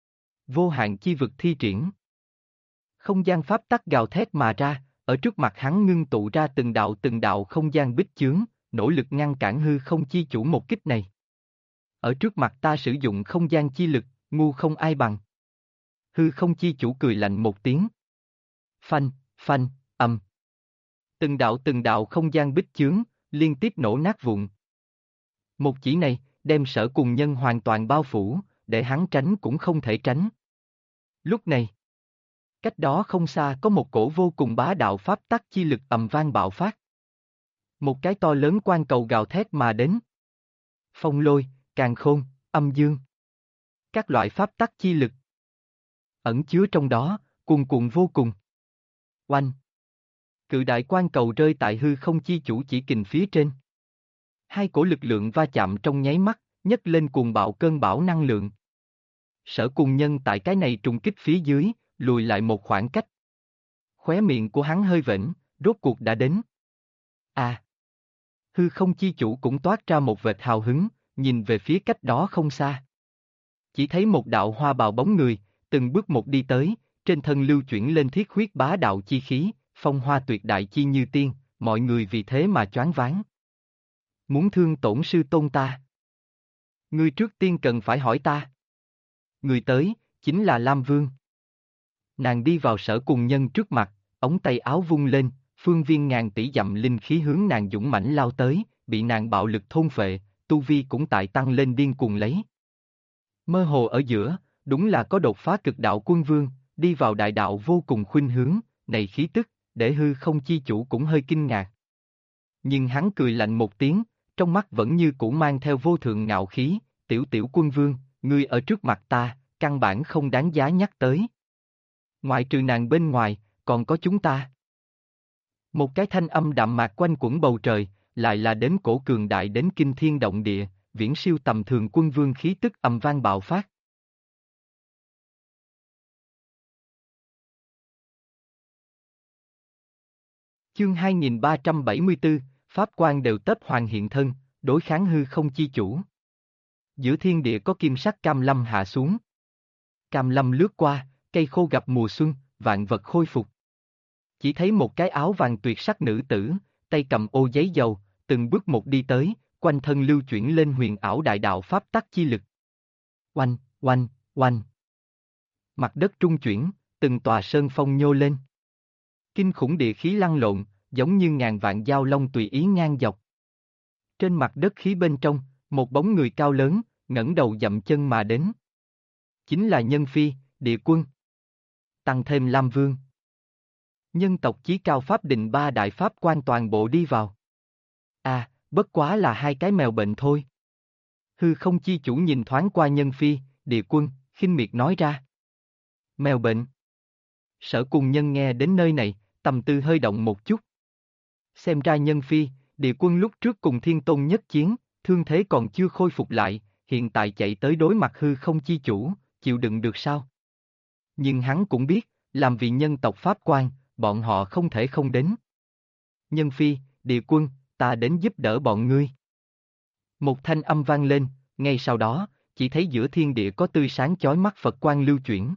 Vô hạn chi vực thi triển. Không gian pháp tắc gào thét mà ra, ở trước mặt hắn ngưng tụ ra từng đạo không gian bích chướng, nỗ lực ngăn cản hư không chi chủ một kích này. Ở trước mặt ta sử dụng không gian chi lực, ngu không ai bằng. Hư không chi chủ cười lạnh một tiếng. Phanh, phanh, âm. Từng đạo không gian bích chướng, liên tiếp nổ nát vụn. Một chỉ này, đem Sở Cùng Nhân hoàn toàn bao phủ, để hắn tránh cũng không thể tránh. Lúc này, cách đó không xa có một cổ vô cùng bá đạo pháp tắc chi lực ầm vang bạo phát. Một cái to lớn quan cầu gào thét mà đến. Phong lôi, càn khôn, âm dương. Các loại pháp tắc chi lực. Ẩn chứa trong đó, cuồn cuộn vô cùng. Oanh. Cự đại quan cầu rơi tại hư không chi chủ chỉ kình phía trên. Hai cổ lực lượng va chạm trong nháy mắt, nhấc lên cuồng bạo cơn bão năng lượng. Sở Cùng Nhân tại cái này trùng kích phía dưới, lùi lại một khoảng cách. Khóe miệng của hắn hơi vểnh, rốt cuộc đã đến. À! Hư không chi chủ cũng toát ra một vệt hào hứng, nhìn về phía cách đó không xa. Chỉ thấy một đạo hoa bào bóng người, từng bước một đi tới, trên thân lưu chuyển lên thiết huyết bá đạo chi khí, phong hoa tuyệt đại chi như tiên, mọi người vì thế mà choáng váng. Muốn thương tổn sư tôn ta? Ngươi trước tiên cần phải hỏi ta. Người tới, chính là Lam Vương. Nàng đi vào Sở Cùng Nhân trước mặt, ống tay áo vung lên, phương viên ngàn tỷ dặm linh khí hướng nàng dũng mãnh lao tới, bị nàng bạo lực thôn phệ, tu vi cũng tại tăng lên điên cuồng lấy. Mơ hồ ở giữa, đúng là có đột phá cực đạo quân vương, đi vào đại đạo vô cùng khuynh hướng, này khí tức, để hư không chi chủ cũng hơi kinh ngạc. Nhưng hắn cười lạnh một tiếng, trong mắt vẫn như cũ mang theo vô thượng ngạo khí, tiểu quân vương, ngươi ở trước mặt ta, căn bản không đáng giá nhắc tới. Ngoại trừ nàng bên ngoài, còn có chúng ta. Một cái thanh âm đạm mạc quanh quẩn bầu trời, lại là đến cổ cường đại đến kinh thiên động địa, viễn siêu tầm thường quân vương khí tức ầm vang bạo phát. Chương 2374, Pháp quan đều tết hoàng hiện thân, đối kháng hư không chi chủ. Giữa thiên địa có kim sắc cam lâm hạ xuống. Cam lâm lướt qua, cây khô gặp mùa xuân, vạn vật khôi phục. Chỉ thấy một cái áo vàng tuyệt sắc nữ tử, tay cầm ô giấy dầu, từng bước một đi tới, quanh thân lưu chuyển lên huyền ảo đại đạo pháp tắc chi lực. Oanh, oanh, oanh. Mặt đất trung chuyển, từng tòa sơn phong nhô lên. Kinh khủng địa khí lăn lộn, giống như ngàn vạn dao long tùy ý ngang dọc. Trên mặt đất khí bên trong, một bóng người cao lớn, ngẩng đầu dậm chân mà đến. Chính là Nhân Phi, Địa Quân. Tăng thêm Lam Vương. Nhân tộc chí cao pháp định ba đại pháp quan toàn bộ đi vào. À, bất quá là hai cái mèo bệnh thôi. Hư không chi chủ nhìn thoáng qua Nhân Phi, Địa Quân, khinh miệt nói ra. Mèo bệnh. Sở Cùng Nhân nghe đến nơi này, tâm tư hơi động một chút. Xem ra Nhân Phi, Địa Quân lúc trước cùng Thiên Tôn nhất chiến, thương thế còn chưa khôi phục lại, hiện tại chạy tới đối mặt hư không chi chủ, chịu đựng được sao? Nhưng hắn cũng biết, làm vì nhân tộc Pháp quan, bọn họ không thể không đến. Nhân Phi, Địa Quân, ta đến giúp đỡ bọn ngươi. Một thanh âm vang lên, ngay sau đó, chỉ thấy giữa thiên địa có tươi sáng chói mắt Phật quang lưu chuyển.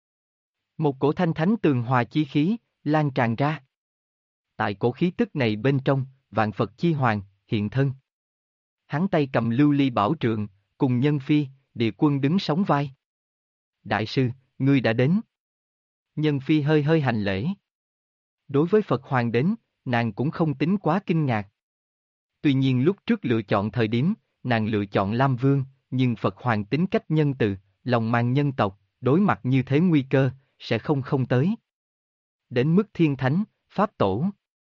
Một cổ thanh thánh tường hòa chi khí, lan tràn ra. Tại cổ khí tức này bên trong, vạn Phật chi hoàng, hiện thân. Hắn tay cầm lưu ly bảo trượng, cùng Nhân Phi, Địa Quân đứng sóng vai. Đại sư, ngươi đã đến. Nhân Phi hơi hơi hành lễ. Đối với Phật Hoàng đến, nàng cũng không tính quá kinh ngạc. Tuy nhiên lúc trước lựa chọn thời điểm, nàng lựa chọn Lam Vương, nhưng Phật Hoàng tính cách nhân từ, lòng mang nhân tộc, đối mặt như thế nguy cơ, sẽ không tới. Đến mức thiên thánh, Pháp Tổ.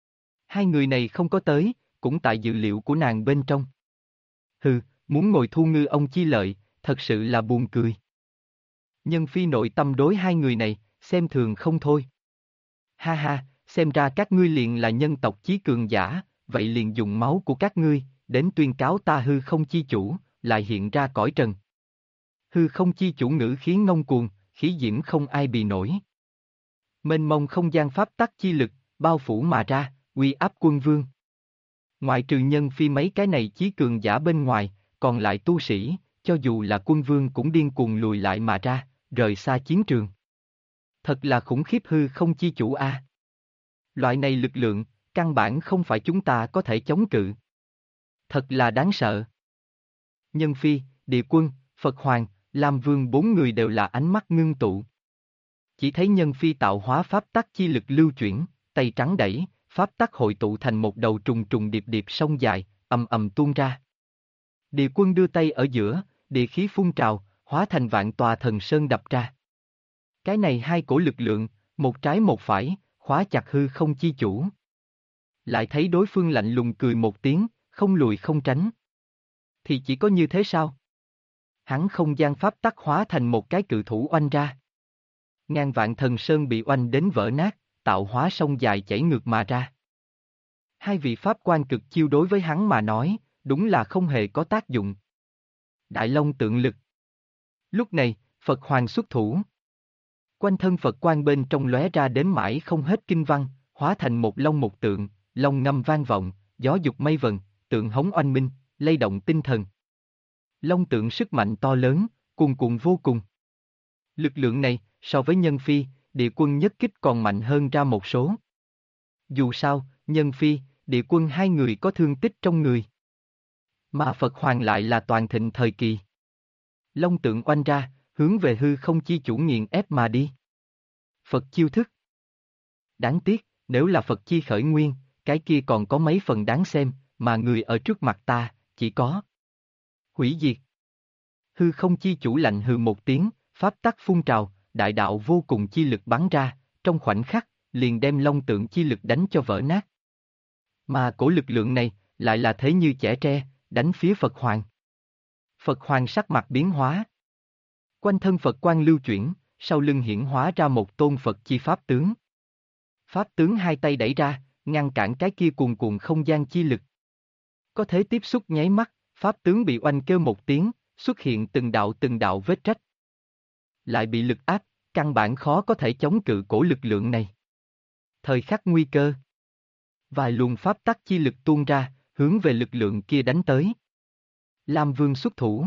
Hai người này không có tới, cũng tại dự liệu của nàng bên trong. Hừ, muốn ngồi thu ngư ông chi lợi, thật sự là buồn cười. Nhân Phi nội tâm đối hai người này, xem thường không thôi. Ha ha, xem ra các ngươi liền là nhân tộc chí cường giả, vậy liền dùng máu của các ngươi, đến tuyên cáo ta hư không chi chủ, lại hiện ra cõi trần. Hư không chi chủ ngữ khí ngông cuồng, khí diễm không ai bì nổi. Mênh mông không gian pháp tắc chi lực, bao phủ mà ra, uy áp quân vương. Ngoại trừ Nhân Phi mấy cái này chí cường giả bên ngoài, còn lại tu sĩ, cho dù là quân vương cũng điên cuồng lùi lại mà ra, rời xa chiến trường. Thật là khủng khiếp hư không chi chủ a. Loại này lực lượng, căn bản không phải chúng ta có thể chống cự. Thật là đáng sợ. Nhân Phi, Địa Quân, Phật Hoàng, Lam Vương bốn người đều là ánh mắt ngưng tụ. Chỉ thấy Nhân Phi tạo hóa pháp tắc chi lực lưu chuyển, tay trắng đẩy, pháp tắc hội tụ thành một đầu trùng trùng điệp điệp sông dài, ầm ầm tuôn ra. Địa Quân đưa tay ở giữa, địa khí phun trào, hóa thành vạn tòa thần sơn đập ra. Cái này hai cổ lực lượng, một trái một phải, khóa chặt hư không chi chủ. Lại thấy đối phương lạnh lùng cười một tiếng, không lùi không tránh. Thì chỉ có như thế sao? Hắn không gian pháp tắc hóa thành một cái cự thủ oanh ra. Ngàn vạn thần sơn bị oanh đến vỡ nát, tạo hóa sông dài chảy ngược mà ra. Hai vị pháp quan cực chiêu đối với hắn mà nói, đúng là không hề có tác dụng. Đại Long tượng lực. Lúc này, Phật Hoàng xuất thủ. Quanh thân Phật quan bên trong lóe ra đến mãi không hết kinh văn, hóa thành một long một tượng, long ngâm vang vọng, gió dục mây vần, tượng hống oanh minh, lay động tinh thần. Long tượng sức mạnh to lớn, cuồn cuộn vô cùng. Lực lượng này, so với Nhân Phi, Địa Quân nhất kích còn mạnh hơn ra một số. Dù sao, Nhân Phi, Địa Quân hai người có thương tích trong người. Mà Phật Hoàng lại là toàn thịnh thời kỳ. Long tượng oanh ra, hướng về hư không chi chủ nghiền ép mà đi. Phật chiêu thức. Đáng tiếc, nếu là Phật chi khởi nguyên, cái kia còn có mấy phần đáng xem, mà người ở trước mặt ta, chỉ có hủy diệt. Hư không chi chủ lạnh hừ một tiếng, pháp tắc phun trào, đại đạo vô cùng chi lực bắn ra, trong khoảnh khắc, liền đem long tượng chi lực đánh cho vỡ nát. Mà cổ lực lượng này, lại là thế như chẻ tre, đánh phía Phật Hoàng. Phật Hoàng sắc mặt biến hóa. Quanh thân Phật quang lưu chuyển, sau lưng hiển hóa ra một tôn Phật chi pháp tướng. Pháp tướng hai tay đẩy ra, ngăn cản cái kia cuồn cuộn không gian chi lực. Có thể tiếp xúc nháy mắt, pháp tướng bị oanh kêu một tiếng, xuất hiện từng đạo vết rách. Lại bị lực áp, căn bản khó có thể chống cự cổ lực lượng này. Thời khắc nguy cơ. Vài luồng pháp tắc chi lực tuôn ra, hướng về lực lượng kia đánh tới. Lam Vương xuất thủ.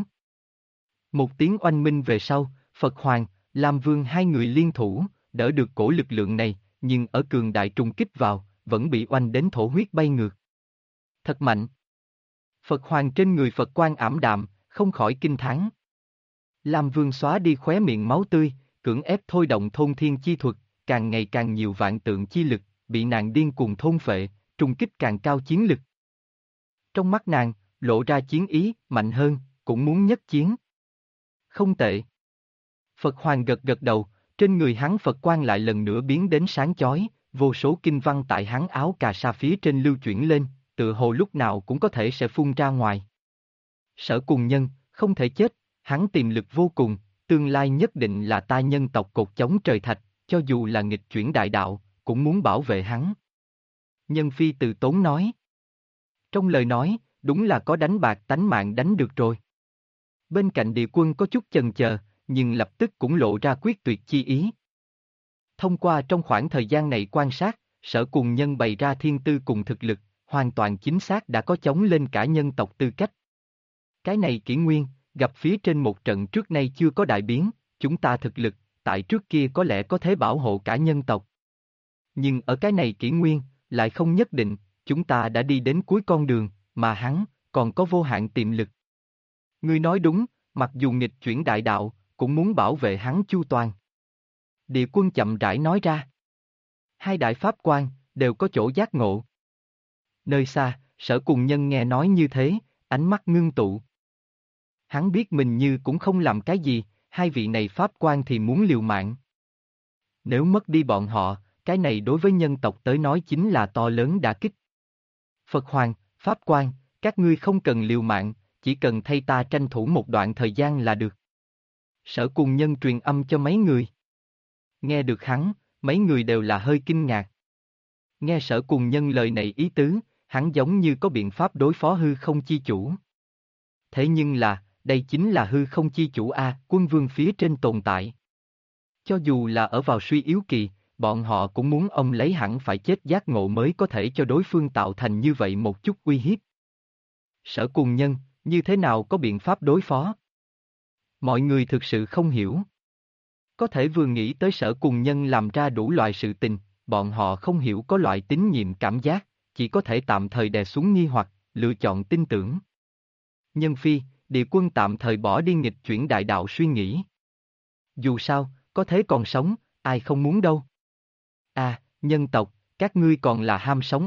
Một tiếng oanh minh về sau, Phật Hoàng, Lam Vương hai người liên thủ, đỡ được cổ lực lượng này, nhưng ở cường đại trùng kích vào, vẫn bị oanh đến thổ huyết bay ngược. Thật mạnh. Phật Hoàng trên người Phật quan ảm đạm, không khỏi kinh thán. Lam Vương xóa đi khóe miệng máu tươi, cưỡng ép thôi động thôn thiên chi thuật, càng ngày càng nhiều vạn tượng chi lực, bị nàng điên cuồng thôn phệ, trùng kích càng cao chiến lực. Trong mắt nàng, lộ ra chiến ý, mạnh hơn, cũng muốn nhất chiến. Không tệ. Phật Hoàng gật gật đầu, trên người hắn Phật quang lại lần nữa biến đến sáng chói, vô số kinh văn tại hắn áo cà sa phía trên lưu chuyển lên, tựa hồ lúc nào cũng có thể sẽ phun ra ngoài. Sở Cùng Nhân, không thể chết, hắn tiềm lực vô cùng, tương lai nhất định là ta nhân tộc cột chống trời thạch, cho dù là nghịch chuyển đại đạo, cũng muốn bảo vệ hắn. Nhân Phi từ tốn nói. Trong lời nói, đúng là có đánh bạc tánh mạng đánh được rồi. Bên cạnh Địa Quân có chút chần chờ, nhưng lập tức cũng lộ ra quyết tuyệt chi ý. Thông qua trong khoảng thời gian này quan sát, Sở Cùng Nhân bày ra thiên tư cùng thực lực, hoàn toàn chính xác đã có chống lên cả nhân tộc tư cách. Cái này kỷ nguyên, gặp phía trên một trận trước nay chưa có đại biến, chúng ta thực lực, tại trước kia có lẽ có thể bảo hộ cả nhân tộc. Nhưng ở cái này kỷ nguyên, lại không nhất định, chúng ta đã đi đến cuối con đường, mà hắn, còn có vô hạn tiềm lực. Ngươi nói đúng, mặc dù nghịch chuyển đại đạo, cũng muốn bảo vệ hắn chu toàn. Địa Quân chậm rãi nói ra. Hai đại pháp quan, đều có chỗ giác ngộ. Nơi xa, Sở Cùng Nhân nghe nói như thế, ánh mắt ngưng tụ. Hắn biết mình như cũng không làm cái gì, hai vị này pháp quan thì muốn liều mạng. Nếu mất đi bọn họ, cái này đối với nhân tộc tới nói chính là to lớn đả kích. Phật Hoàng, Pháp Quan, các ngươi không cần liều mạng, chỉ cần thay ta tranh thủ một đoạn thời gian là được. Sở Cùng Nhân truyền âm cho mấy người. Nghe được hắn, mấy người đều là hơi kinh ngạc. Nghe Sở Cùng Nhân lời này ý tứ, hắn giống như có biện pháp đối phó hư không chi chủ. Thế nhưng là, đây chính là hư không chi chủ A, quân vương phía trên tồn tại. Cho dù là ở vào suy yếu kỳ, bọn họ cũng muốn ông lấy hẳn phải chết giác ngộ mới có thể cho đối phương tạo thành như vậy một chút uy hiếp. Sở Cùng Nhân, như thế nào có biện pháp đối phó? Mọi người thực sự không hiểu. Có thể vừa nghĩ tới Sở Cùng Nhân làm ra đủ loại sự tình, bọn họ không hiểu có loại tín nhiệm cảm giác, chỉ có thể tạm thời đè xuống nghi hoặc, lựa chọn tin tưởng. Nhân phi, địa quân tạm thời bỏ đi nghịch chuyển đại đạo suy nghĩ. Dù sao, có thế còn sống, ai không muốn đâu. Nhân tộc, các ngươi còn là ham sống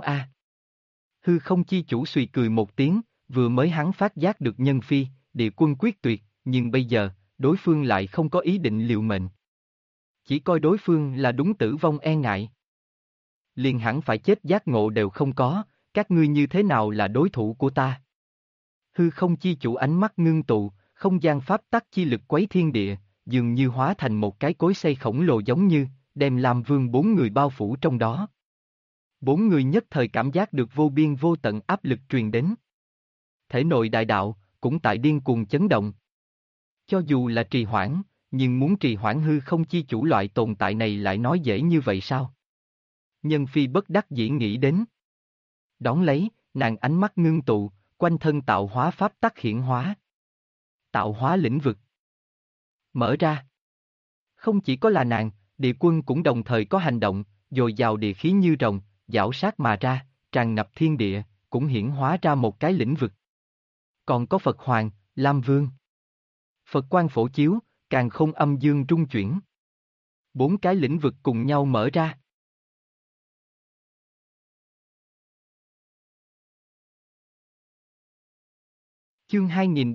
Hư không chi chủ suy cười một tiếng, vừa mới hắn phát giác được nhân phi, địa quân quyết tuyệt, nhưng bây giờ, đối phương lại không có ý định liều mệnh. Chỉ coi đối phương là đúng tử vong e ngại. Liền hẳn phải chết giác ngộ đều không có, các ngươi như thế nào là đối thủ của ta? Hư không chi chủ ánh mắt ngưng tụ, không gian pháp tắc chi lực quấy thiên địa, dường như hóa thành một cái cối xay khổng lồ giống như, đem Lam Vương bốn người bao phủ trong đó. Bốn người nhất thời cảm giác được vô biên vô tận áp lực truyền đến. Thể nội đại đạo, cũng tại điên cuồng chấn động. Cho dù là trì hoãn, nhưng muốn trì hoãn hư không chi chủ loại tồn tại này lại nói dễ như vậy sao? Nhân phi bất đắc dĩ nghĩ đến. Đón lấy, nàng ánh mắt ngưng tụ, quanh thân tạo hóa pháp tắc hiển hóa. Tạo hóa lĩnh vực. Mở ra. Không chỉ có là nàng, địa quân cũng đồng thời có hành động, dồi dào địa khí như rồng, giảo sát mà ra, tràn ngập thiên địa, cũng hiển hóa ra một cái lĩnh vực. Còn có Phật Hoàng, Lam Vương. Phật Quang phổ chiếu, càn khôn âm dương trung chuyển. Bốn cái lĩnh vực cùng nhau mở ra. Chương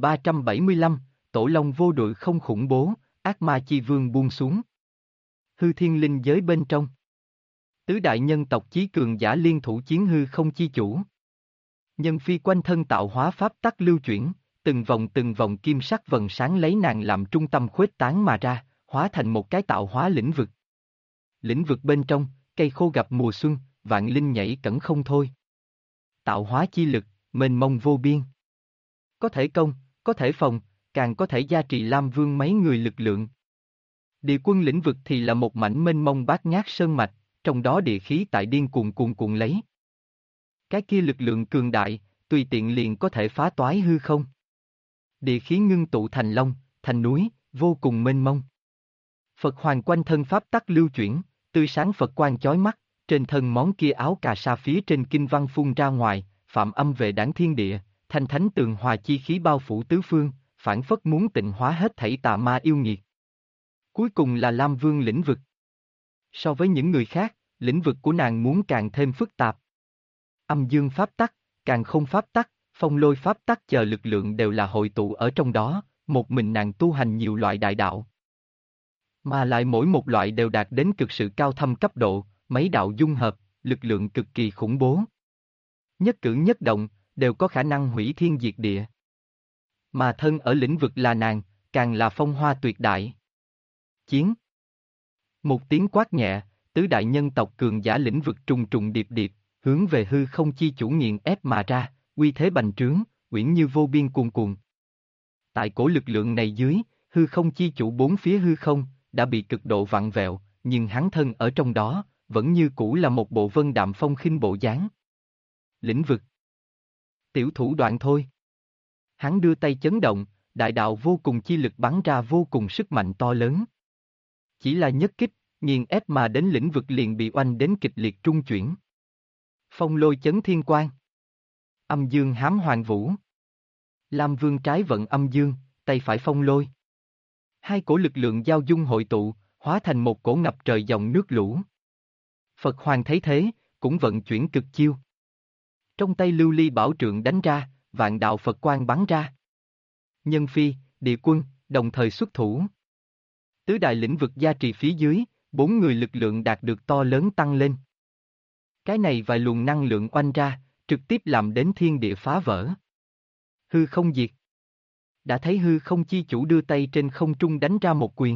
2375, Tổ Long vô đội không khủng bố, ác ma chi vương buông xuống. Hư thiên linh giới bên trong. Tứ đại nhân tộc chí cường giả liên thủ chiến hư không chi chủ. Nhân phi quanh thân tạo hóa pháp tắc lưu chuyển, từng vòng kim sắc vần sáng lấy nàng làm trung tâm khuếch tán mà ra, hóa thành một cái tạo hóa lĩnh vực. Lĩnh vực bên trong, cây khô gặp mùa xuân, vạn linh nhảy cẩn không thôi. Tạo hóa chi lực, mênh mông vô biên. Có thể công, có thể phòng, càng có thể gia trì Lam Vương mấy người lực lượng. Địa quân lĩnh vực thì là một mảnh mênh mông bát ngát sơn mạch, trong đó địa khí tại điên cuồng lấy. Cái kia lực lượng cường đại, tùy tiện liền có thể phá toái hư không. Địa khí ngưng tụ thành long, thành núi, vô cùng mênh mông. Phật Hoàng quanh thân pháp tắc lưu chuyển, tươi sáng Phật quang chói mắt, trên thân món kia áo cà sa phía trên kinh văn phun ra ngoài, phạm âm về đảng thiên địa, thanh thánh tường hòa chi khí bao phủ tứ phương, phản phất muốn tịnh hóa hết thảy tà ma yêu nghiệt. Cuối cùng là Lam Vương lĩnh vực. So với những người khác, lĩnh vực của nàng muốn càng thêm phức tạp. Âm dương pháp tắc, càng không pháp tắc, phong lôi pháp tắc chờ lực lượng đều là hội tụ ở trong đó, một mình nàng tu hành nhiều loại đại đạo. Mà lại mỗi một loại đều đạt đến cực sự cao thâm cấp độ, mấy đạo dung hợp, lực lượng cực kỳ khủng bố. Nhất cử nhất động, đều có khả năng hủy thiên diệt địa. Mà thân ở lĩnh vực là nàng, càng là phong hoa tuyệt đại. Chiến. Một tiếng quát nhẹ, tứ đại nhân tộc cường giả lĩnh vực trùng trùng điệp điệp, hướng về hư không chi chủ nghiền ép mà ra, uy thế bành trướng, uyển như vô biên cuồn cuộn. Tại cổ lực lượng này dưới, hư không chi chủ bốn phía hư không, đã bị cực độ vặn vẹo, nhưng hắn thân ở trong đó, vẫn như cũ là một bộ vân đạm phong khinh bộ dáng. Lĩnh vực. Tiểu thủ đoạn thôi. Hắn đưa tay chấn động, đại đạo vô cùng chi lực bắn ra vô cùng sức mạnh to lớn. Chỉ là nhất kích, nghiền ép mà đến lĩnh vực liền bị oanh đến kịch liệt trung chuyển. Phong lôi chấn thiên quang. Âm dương hám hoàng vũ. Lam Vương trái vận âm dương, tay phải phong lôi. Hai cổ lực lượng giao dung hội tụ, hóa thành một cổ ngập trời dòng nước lũ. Phật Hoàng thấy thế, cũng vận chuyển cực chiêu. Trong tay lưu ly bảo trượng đánh ra, vạn đạo Phật quang bắn ra. Nhân phi, địa quân, đồng thời xuất thủ. Tứ đại lĩnh vực gia trì phía dưới, bốn người lực lượng đạt được to lớn tăng lên. Cái này vài luồng năng lượng oanh ra, trực tiếp làm đến thiên địa phá vỡ. Hư không diệt. Đã thấy hư không chi chủ đưa tay trên không trung đánh ra một quyền.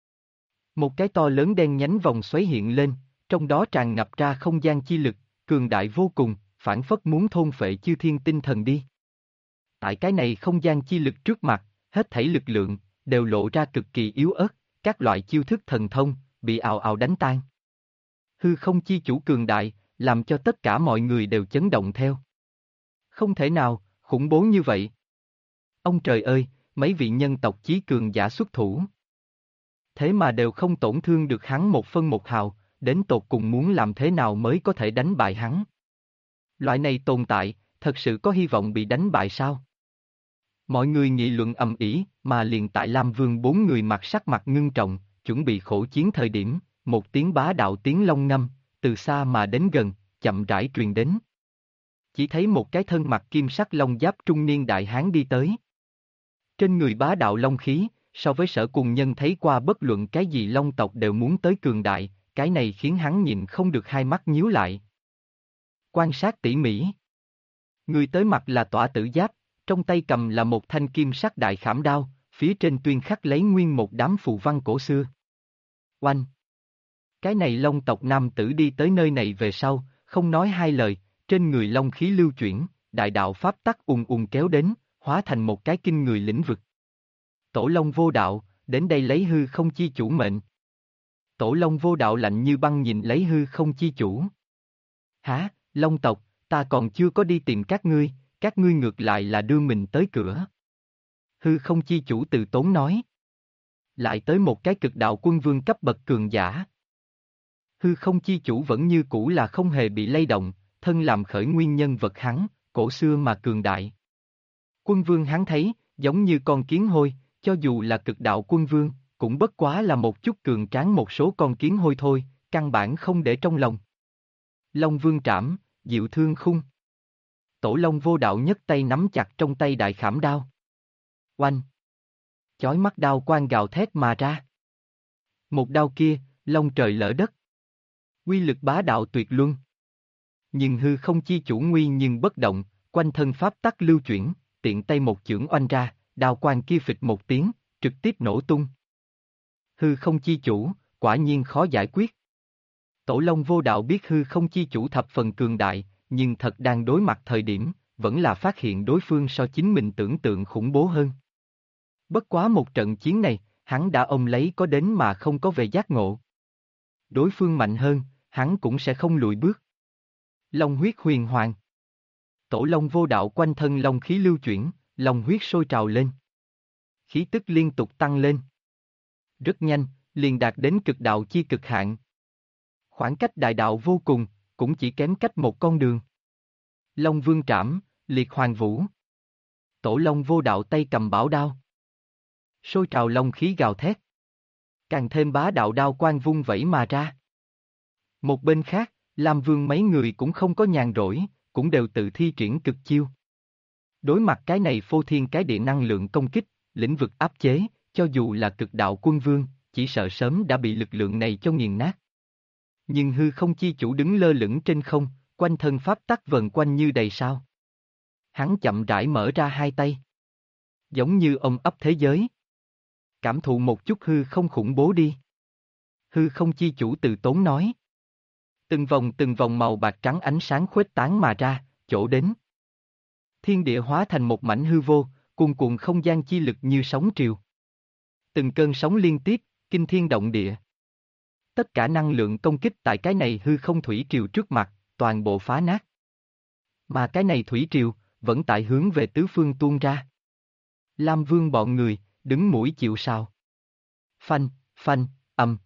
Một cái to lớn đen nhánh vòng xoáy hiện lên, trong đó tràn ngập ra không gian chi lực, cường đại vô cùng, phảng phất muốn thôn phệ chư thiên tinh thần đi. Tại cái này không gian chi lực trước mặt, hết thảy lực lượng, đều lộ ra cực kỳ yếu ớt, các loại chiêu thức thần thông, bị ào ào đánh tan. Hư không chi chủ cường đại, làm cho tất cả mọi người đều chấn động theo. Không thể nào, khủng bố như vậy. Ông trời ơi, mấy vị nhân tộc chí cường giả xuất thủ. Thế mà đều không tổn thương được hắn một phân một hào, đến tột cùng muốn làm thế nào mới có thể đánh bại hắn. Loại này tồn tại, thật sự có hy vọng bị đánh bại sao? Mọi người nghị luận ầm ĩ, mà liền tại Lam Vương bốn người sắc mặt ngưng trọng, chuẩn bị khổ chiến thời điểm, một tiếng bá đạo tiếng long ngâm, từ xa mà đến gần, chậm rãi truyền đến. Chỉ thấy một cái thân mặc kim sắc long giáp trung niên đại hán đi tới. Trên người bá đạo long khí, so với Sở Cùng Nhân thấy qua bất luận cái gì long tộc đều muốn tới cường đại, cái này khiến hắn nhìn không được hai mắt nhíu lại. Quan sát tỉ mỉ. Người tới mặt là Tỏa Tử Giáp, trong tay cầm là một thanh kim sắc đại khảm đao, phía trên tuyên khắc lấy nguyên một đám phù văn cổ xưa. Oanh! Cái này long tộc nam tử đi tới nơi này về sau, không nói hai lời, trên người long khí lưu chuyển, đại đạo pháp tắc ùn ùn kéo đến, hóa thành một cái kinh người lĩnh vực. Tổ Long Vô Đạo, đến đây lấy hư không chi chủ mệnh. Tổ Long Vô Đạo lạnh như băng nhìn lấy hư không chi chủ. Hả, Long tộc, ta còn chưa có đi tìm các ngươi ngược lại là đưa mình tới cửa. Hư không chi chủ từ tốn nói. Lại tới một cái cực đạo quân vương cấp bậc cường giả. Hư không chi chủ vẫn như cũ là không hề bị lay động, thân làm khởi nguyên nhân vật hắn, cổ xưa mà cường đại. Quân vương hắn thấy, giống như con kiến hôi, cho dù là cực đạo quân vương, cũng bất quá là một chút cường tráng một số con kiến hôi thôi, căn bản không để trong lòng. Long vương trảm, diệu thương khung. Tổ Long Vô Đạo nhất tay nắm chặt trong tay đại khảm đao. Oanh! Chói mắt đao quang gào thét mà ra. Một đao kia, long trời lỡ đất. Quy lực bá đạo tuyệt luân. Nhưng hư không chi chủ nguy nhưng bất động, quanh thân pháp tắc lưu chuyển, tiện tay một chưởng oanh ra, đao quang kia phịch một tiếng, trực tiếp nổ tung. Hư không chi chủ, quả nhiên khó giải quyết. Tổ Long Vô Đạo biết hư không chi chủ thập phần cường đại, nhưng thật đang đối mặt thời điểm, vẫn là phát hiện đối phương so chính mình tưởng tượng khủng bố hơn. Bất quá một trận chiến này, hắn đã ôm lấy có đến mà không có về giác ngộ. Đối phương mạnh hơn, hắn cũng sẽ không lùi bước. Long huyết huyền hoàng. Tổ Long Vô Đạo quanh thân long khí lưu chuyển, long huyết sôi trào lên. Khí tức liên tục tăng lên. Rất nhanh, liền đạt đến cực đạo chi cực hạn. Khoảng cách đại đạo vô cùng, cũng chỉ kém cách một con đường. Long vương trảm, liệt hoàng vũ. Tổ Long Vô Đạo tay cầm bảo đao. Sôi trào long khí gào thét. Càng thêm bá đạo đao quang vung vẩy mà ra. Một bên khác, Lam Vương mấy người cũng không có nhàn rỗi, cũng đều tự thi triển cực chiêu. Đối mặt cái này phô thiên cái địa năng lượng công kích, lĩnh vực áp chế, cho dù là cực đạo quân vương, chỉ sợ sớm đã bị lực lượng này cho nghiền nát. Nhưng hư không chi chủ đứng lơ lửng trên không, quanh thân pháp tắc vần quanh như đầy sao. Hắn chậm rãi mở ra hai tay. Giống như ông ấp thế giới. Cảm thụ một chút hư không khủng bố đi. Hư không chi chủ từ tốn nói. Từng vòng màu bạc trắng ánh sáng khuếch tán mà ra, chỗ đến. Thiên địa hóa thành một mảnh hư vô, cuồn cuộn không gian chi lực như sóng triều. Từng cơn sóng liên tiếp, kinh thiên động địa. Tất cả năng lượng công kích tại cái này hư không thủy triều trước mặt, toàn bộ phá nát. Mà cái này thủy triều, vẫn tại hướng về tứ phương tuôn ra. Lam Vương bọn người, đứng mũi chịu sào. Phanh, phanh, ầm.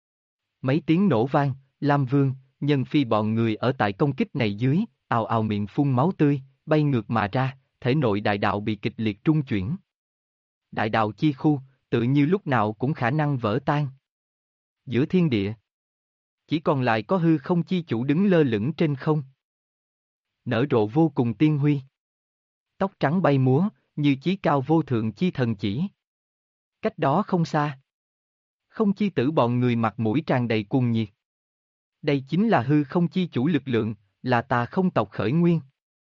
Mấy tiếng nổ vang, Lam Vương, Nhân Phi bọn người ở tại công kích này dưới, ào ào miệng phun máu tươi, bay ngược mà ra, thể nội đại đạo bị kịch liệt trung chuyển. Đại đạo chi khu, tự như lúc nào cũng khả năng vỡ tan. Giữa thiên địa, chỉ còn lại có hư không chi chủ đứng lơ lửng trên không. Nở rộ vô cùng tiên huy. Tóc trắng bay múa, như chí cao vô thượng chi thần chỉ. Cách đó không xa. Không chi tử bọn người mặt mũi tràn đầy cuồng nhiệt. Đây chính là hư không chi chủ lực lượng, là tà không tộc khởi nguyên.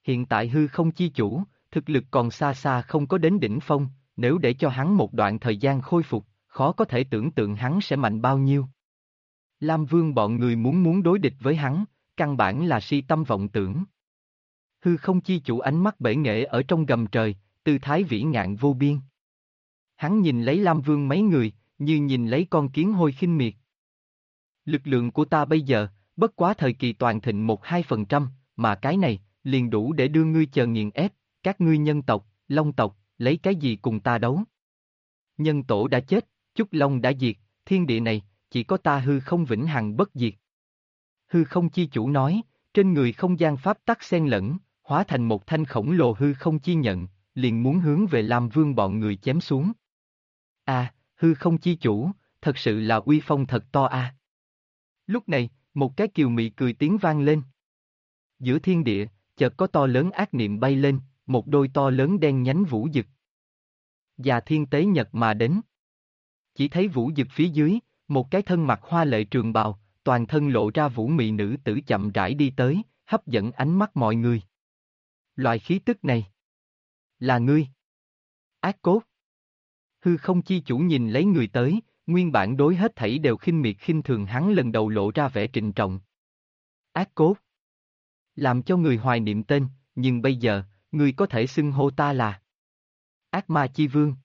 Hiện tại hư không chi chủ, thực lực còn xa xa không có đến đỉnh phong, nếu để cho hắn một đoạn thời gian khôi phục, khó có thể tưởng tượng hắn sẽ mạnh bao nhiêu. Lam Vương bọn người muốn đối địch với hắn, căn bản là si tâm vọng tưởng. Hư không chi chủ ánh mắt bể nghệ ở trong gầm trời, tư thái vĩ ngạn vô biên. Hắn nhìn lấy Lam Vương mấy người, như nhìn lấy con kiến hôi khinh miệt. Lực lượng của ta bây giờ, bất quá thời kỳ toàn thịnh 1-2%, mà cái này, liền đủ để đưa ngươi chờ nghiền ép, các ngươi nhân tộc, Long tộc, lấy cái gì cùng ta đấu? Nhân tổ đã chết, Chúc Long đã diệt, thiên địa này, chỉ có ta hư không vĩnh hằng bất diệt. Hư không chi chủ nói, trên người không gian pháp tắc xen lẫn, hóa thành một thanh khổng lồ hư không chi nhận, liền muốn hướng về Lam Vương bọn người chém xuống. Hư không chi chủ, thật sự là uy phong thật to a. Lúc này, một cái kiều mị cười tiếng vang lên. Giữa thiên địa, chợt có to lớn ác niệm bay lên, một đôi to lớn đen nhánh vũ dực. Và thiên tế nhật mà đến. Chỉ thấy vũ dực phía dưới, một cái thân mặc hoa lệ trường bào, toàn thân lộ ra vũ mị nữ tử chậm rãi đi tới, hấp dẫn ánh mắt mọi người. Loại khí tức này là ngươi. Ác cốt. Hư không chi chủ nhìn lấy người tới, nguyên bản đối hết thảy đều khinh miệt khinh thường hắn lần đầu lộ ra vẻ trịnh trọng. Ác cốt. Làm cho người hoài niệm tên, nhưng bây giờ, ngươi có thể xưng hô ta là Ác Ma Chi Vương.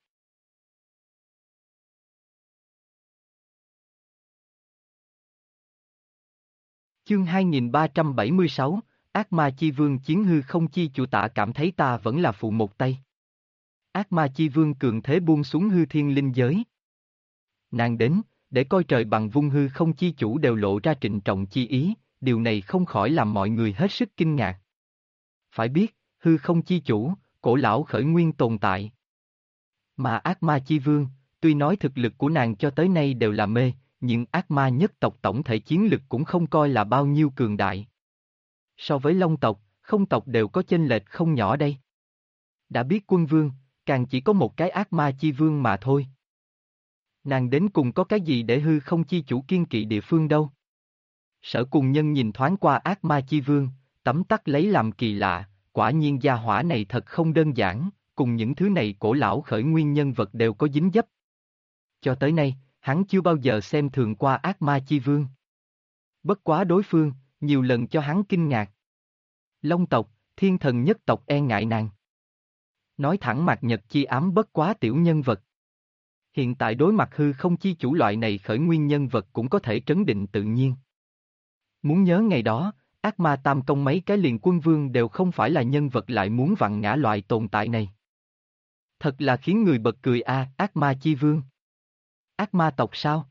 Chương 2376, Ác Ma Chi Vương chiến hư không chi chủ tạ cảm thấy ta vẫn là phụ một tay. Ác Ma Chi Vương cường thế buông xuống hư thiên linh giới. Nàng đến, để coi trời bằng vung hư không chi chủ đều lộ ra trịnh trọng chi ý, điều này không khỏi làm mọi người hết sức kinh ngạc. Phải biết, hư không chi chủ, cổ lão khởi nguyên tồn tại. Mà ác ma chi vương, tuy nói thực lực của nàng cho tới nay đều là mê, nhưng ác ma nhất tộc tổng thể chiến lực cũng không coi là bao nhiêu cường đại. So với Long tộc, không tộc đều có chênh lệch không nhỏ đây. Đã biết quân vương, càng chỉ có một cái ác ma chi vương mà thôi. Nàng đến cùng có cái gì để hư không chi chủ kiên kỵ địa phương đâu? Sở Cùng Nhân nhìn thoáng qua ác ma chi vương, tấm tắc lấy làm kỳ lạ, quả nhiên gia hỏa này thật không đơn giản, cùng những thứ này cổ lão khởi nguyên nhân vật đều có dính dấp. Cho tới nay, hắn chưa bao giờ xem thường qua ác ma chi vương. Bất quá đối phương, nhiều lần cho hắn kinh ngạc. Long tộc, thiên thần nhất tộc e ngại nàng. Nói thẳng Mạc Nhật chi ám bất quá tiểu nhân vật. Hiện tại đối mặt hư không chi chủ loại này khởi nguyên nhân vật cũng có thể trấn định tự nhiên. Muốn nhớ ngày đó, ác ma tam công mấy cái liền quân vương đều không phải là nhân vật lại muốn vặn ngã loại tồn tại này. Thật là khiến người bật cười ác ma chi vương. Ác ma tộc sao?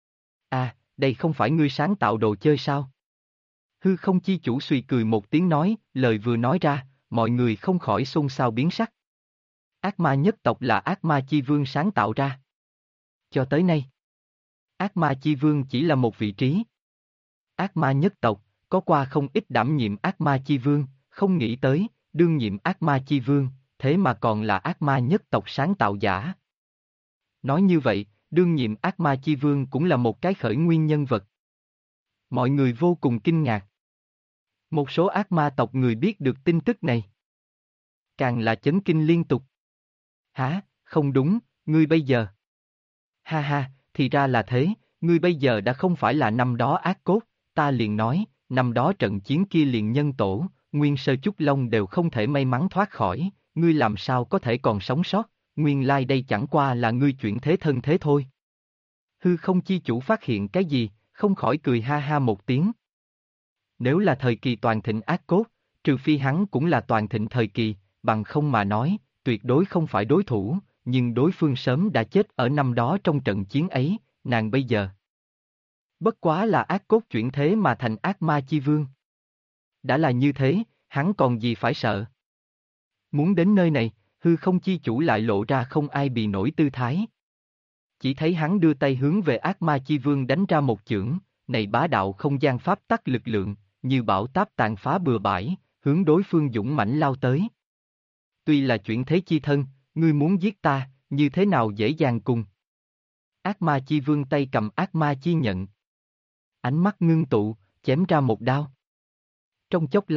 Đây không phải ngươi sáng tạo đồ chơi sao? Hư không chi chủ suy cười một tiếng nói, lời vừa nói ra, mọi người không khỏi xôn xao biến sắc. Ác ma nhất tộc là ác ma chi vương sáng tạo ra. Cho tới nay, ác ma chi vương chỉ là một vị trí. Ác ma nhất tộc, có qua không ít đảm nhiệm ác ma chi vương, không nghĩ tới, đương nhiệm ác ma chi vương, thế mà còn là ác ma nhất tộc sáng tạo giả. Nói như vậy, đương nhiệm ác ma chi vương cũng là một cái khởi nguyên nhân vật. Mọi người vô cùng kinh ngạc. Một số ác ma tộc người biết được tin tức này. Càng là chấn kinh liên tục. Hả, không đúng, ngươi bây giờ. Ha ha, thì ra là thế, ngươi bây giờ đã không phải là năm đó ác cốt, ta liền nói, năm đó trận chiến kia liền nhân tổ, nguyên sơ Chúc Long đều không thể may mắn thoát khỏi, ngươi làm sao có thể còn sống sót, nguyên lai đây chẳng qua là ngươi chuyển thế thân thế thôi. Hư không chi chủ phát hiện cái gì, không khỏi cười ha ha một tiếng. Nếu là thời kỳ toàn thịnh ác cốt, trừ phi hắn cũng là toàn thịnh thời kỳ, bằng không mà nói, tuyệt đối không phải đối thủ, nhưng đối phương sớm đã chết ở năm đó trong trận chiến ấy, nàng bây giờ. Bất quá là ác cốt chuyển thế mà thành ác ma chi vương. Đã là như thế, hắn còn gì phải sợ. Muốn đến nơi này, hư không chi chủ lại lộ ra không ai bị nổi tư thái. Chỉ thấy hắn đưa tay hướng về ác ma chi vương đánh ra một chưởng, này bá đạo không gian pháp tắc lực lượng, như bão táp tàn phá bừa bãi, hướng đối phương dũng mãnh lao tới. Tuy là chuyển thế chi thân, ngươi muốn giết ta, như thế nào dễ dàng cùng. Ác ma chi vương tay cầm ác ma chi nhận. Ánh mắt ngưng tụ, chém ra một đao. Trong chốc lát,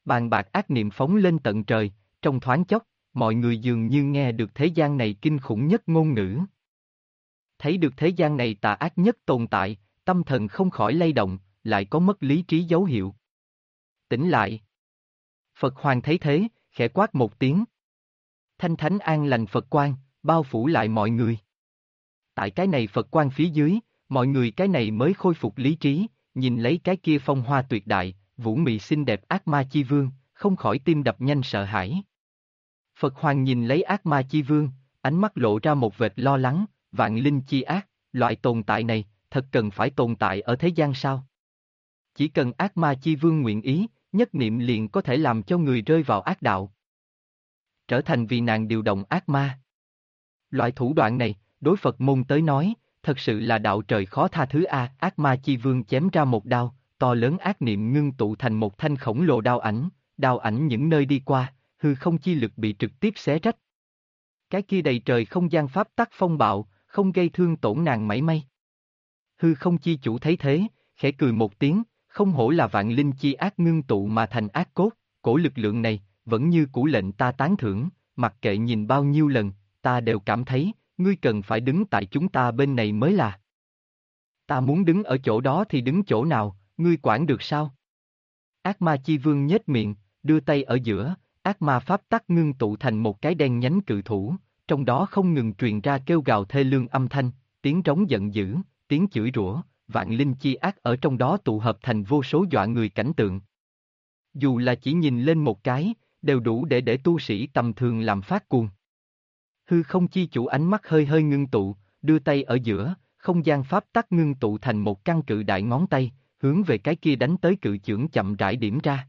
Bàn bạc ác niệm phóng lên tận trời, trong thoáng chốc, mọi người dường như nghe được thế gian này kinh khủng nhất ngôn ngữ. Thấy được thế gian này tà ác nhất tồn tại, tâm thần không khỏi lay động, lại có mất lý trí dấu hiệu. Tỉnh lại. Phật Hoàng thấy thế, khẽ quát một tiếng. Thanh thánh an lành Phật quang, bao phủ lại mọi người. Tại cái này Phật quang phía dưới, mọi người cái này mới khôi phục lý trí, nhìn lấy cái kia phong hoa tuyệt đại, vũ mị xinh đẹp ác ma chi vương, không khỏi tim đập nhanh sợ hãi. Phật Hoàng nhìn lấy ác ma chi vương, ánh mắt lộ ra một vệt lo lắng, vạn linh chi ác, loại tồn tại này, thật cần phải tồn tại ở thế gian sao? Chỉ cần ác ma chi vương nguyện ý, nhất niệm liền có thể làm cho người rơi vào ác đạo. Trở thành vì nàng điều động ác ma. Loại thủ đoạn này, đối Phật môn tới nói, thật sự là đạo trời khó tha thứ a. Ác ma chi vương chém ra một đao, to lớn ác niệm ngưng tụ thành một thanh khổng lồ đao ảnh những nơi đi qua, hư không chi lực bị trực tiếp xé rách. Cái kia đầy trời không gian pháp tắc phong bạo, không gây thương tổn nàng mảy may. Hư không chi chủ thấy thế, khẽ cười một tiếng, không hổ là vạn linh chi ác ngưng tụ mà thành ác cốt, cổ lực lượng này, vẫn như cũ lệnh ta tán thưởng, mặc kệ nhìn bao nhiêu lần, ta đều cảm thấy, ngươi cần phải đứng tại chúng ta bên này mới là. Ta muốn đứng ở chỗ đó thì đứng chỗ nào, ngươi quản được sao? Ác ma chi vương nhếch miệng, đưa tay ở giữa, ác ma pháp tắc ngưng tụ thành một cái đen nhánh cự thủ, trong đó không ngừng truyền ra kêu gào thê lương âm thanh, tiếng trống giận dữ, tiếng chửi rủa, vạn linh chi ác ở trong đó tụ hợp thành vô số dọa người cảnh tượng. Dù là chỉ nhìn lên một cái, đều đủ để tu sĩ tầm thường làm phát cuồng. Hư không chi chủ ánh mắt hơi hơi ngưng tụ, đưa tay ở giữa, không gian pháp tắc ngưng tụ thành một căn cự đại ngón tay, hướng về cái kia đánh tới cự chưởng chậm rãi điểm ra.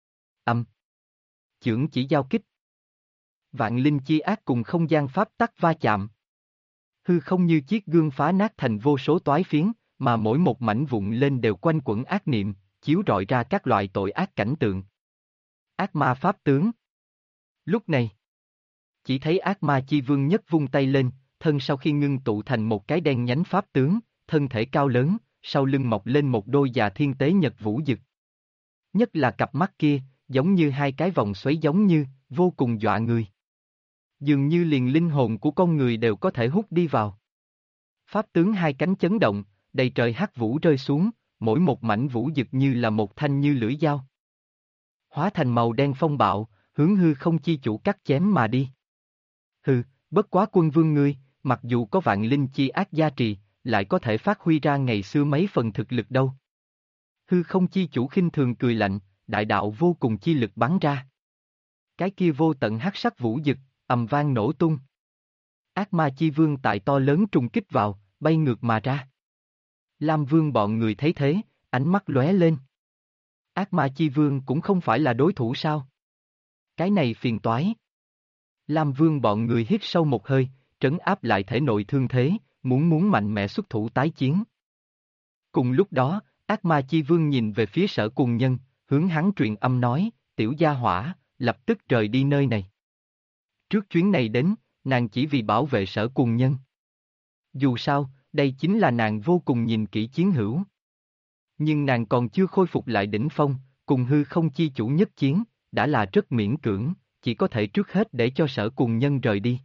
Chưởng chỉ giao kích. Vạn linh chi ác cùng không gian pháp tắc va chạm. Hư không như chiếc gương phá nát thành vô số toái phiến, mà mỗi một mảnh vụn lên đều quanh quẩn ác niệm, chiếu rọi ra các loại tội ác cảnh tượng. Ác ma pháp tướng. Lúc này, chỉ thấy ác ma chi vương nhất vung tay lên, thân sau khi ngưng tụ thành một cái đen nhánh pháp tướng, thân thể cao lớn, sau lưng mọc lên một đôi già thiên tế nhật vũ dực. Nhất là cặp mắt kia, giống như hai cái vòng xoáy giống như, vô cùng dọa người. Dường như liền linh hồn của con người đều có thể hút đi vào. Pháp tướng hai cánh chấn động, đầy trời hắc vũ rơi xuống, mỗi một mảnh vũ dực như là một thanh như lưỡi dao. Hóa thành màu đen phong bạo, hướng hư không chi chủ cắt chém mà đi. Hừ, bất quá quân vương ngươi, mặc dù có vạn linh chi ác gia trì, lại có thể phát huy ra ngày xưa mấy phần thực lực đâu. Hư không chi chủ khinh thường cười lạnh, đại đạo vô cùng chi lực bắn ra. Cái kia vô tận hắc sắc vũ dực, ầm vang nổ tung. Ác ma chi vương tại to lớn trùng kích vào, bay ngược mà ra. Lam vương bọn người thấy thế, ánh mắt lóe lên. Ác ma chi vương cũng không phải là đối thủ sao? Cái này phiền toái. Lam vương bọn người hít sâu một hơi, trấn áp lại thể nội thương thế, muốn mạnh mẽ xuất thủ tái chiến. Cùng lúc đó, ác ma chi vương nhìn về phía Sở Cùng Nhân, hướng hắn truyền âm nói, tiểu gia hỏa, lập tức rời đi nơi này. Trước chuyến này đến, nàng chỉ vì bảo vệ Sở Cùng Nhân. Dù sao, đây chính là nàng vô cùng nhìn kỹ chiến hữu. Nhưng nàng còn chưa khôi phục lại đỉnh phong, cùng hư không chi chủ nhất chiến, đã là rất miễn cưỡng, chỉ có thể trước hết để cho Sở Cùng Nhân rời đi.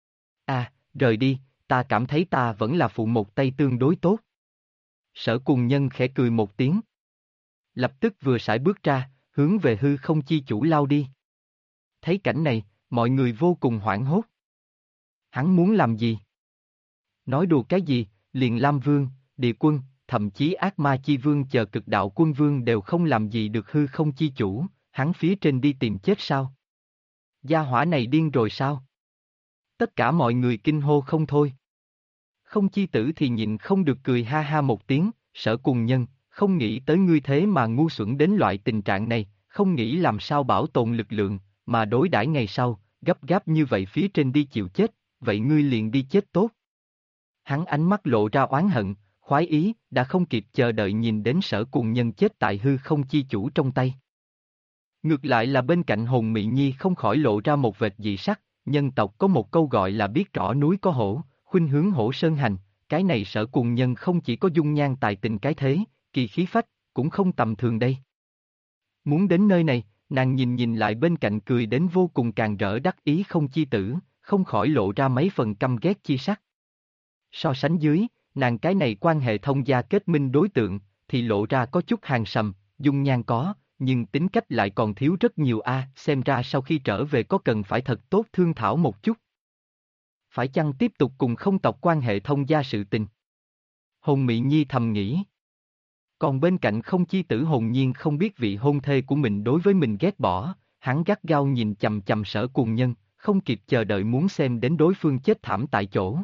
Rời đi, ta cảm thấy ta vẫn là phụ một tay tương đối tốt. Sở Cùng Nhân khẽ cười một tiếng. Lập tức vừa sải bước ra, hướng về hư không chi chủ lao đi. Thấy cảnh này, mọi người vô cùng hoảng hốt. Hắn muốn làm gì? Nói đùa cái gì, liền Lam Vương, Địa Quân, thậm chí ác ma chi vương chờ cực đạo quân vương đều không làm gì được hư không chi chủ, hắn phía trên đi tìm chết sao? Gia hỏa này điên rồi sao? Tất cả mọi người kinh hô không thôi. Không chi tử thì nhịn không được cười ha ha một tiếng, Sở Cùng Nhân, không nghĩ tới ngươi thế mà ngu xuẩn đến loại tình trạng này, không nghĩ làm sao bảo tồn lực lượng, mà đối đãi ngày sau, gấp gáp như vậy phía trên đi chịu chết, vậy ngươi liền đi chết tốt. Hắn ánh mắt lộ ra oán hận, khoái ý, đã không kịp chờ đợi nhìn đến Sở Cùng Nhân chết tại hư không chi chủ trong tay. Ngược lại là bên cạnh Hồn Mị Nhi không khỏi lộ ra một vệt dị sắc, nhân tộc có một câu gọi là biết rõ núi có hổ, khuynh hướng hổ sơn hành, cái này Sở Cùng Nhân không chỉ có dung nhan tài tình cái thế, kỳ khí phách, cũng không tầm thường đây. Muốn đến nơi này, Nàng nhìn nhìn lại bên cạnh cười đến vô cùng càng rỡ đắc ý không chi tử, không khỏi lộ ra mấy phần căm ghét chi sắc. So sánh dưới, nàng cái này quan hệ thông gia kết minh đối tượng, thì lộ ra có chút hàng sầm, dung nhan có, nhưng tính cách lại còn thiếu rất nhiều xem ra sau khi trở về có cần phải thật tốt thương thảo một chút. Phải chăng tiếp tục cùng không tộc quan hệ thông gia sự tình? Hồn Mị Nhi thầm nghĩ. Còn bên cạnh không chi tử hồn nhiên không biết vị hôn thê của mình đối với mình ghét bỏ, hắn gắt gao nhìn chằm chằm Sở Cùng Nhân, không kịp chờ đợi muốn xem đến đối phương chết thảm tại chỗ.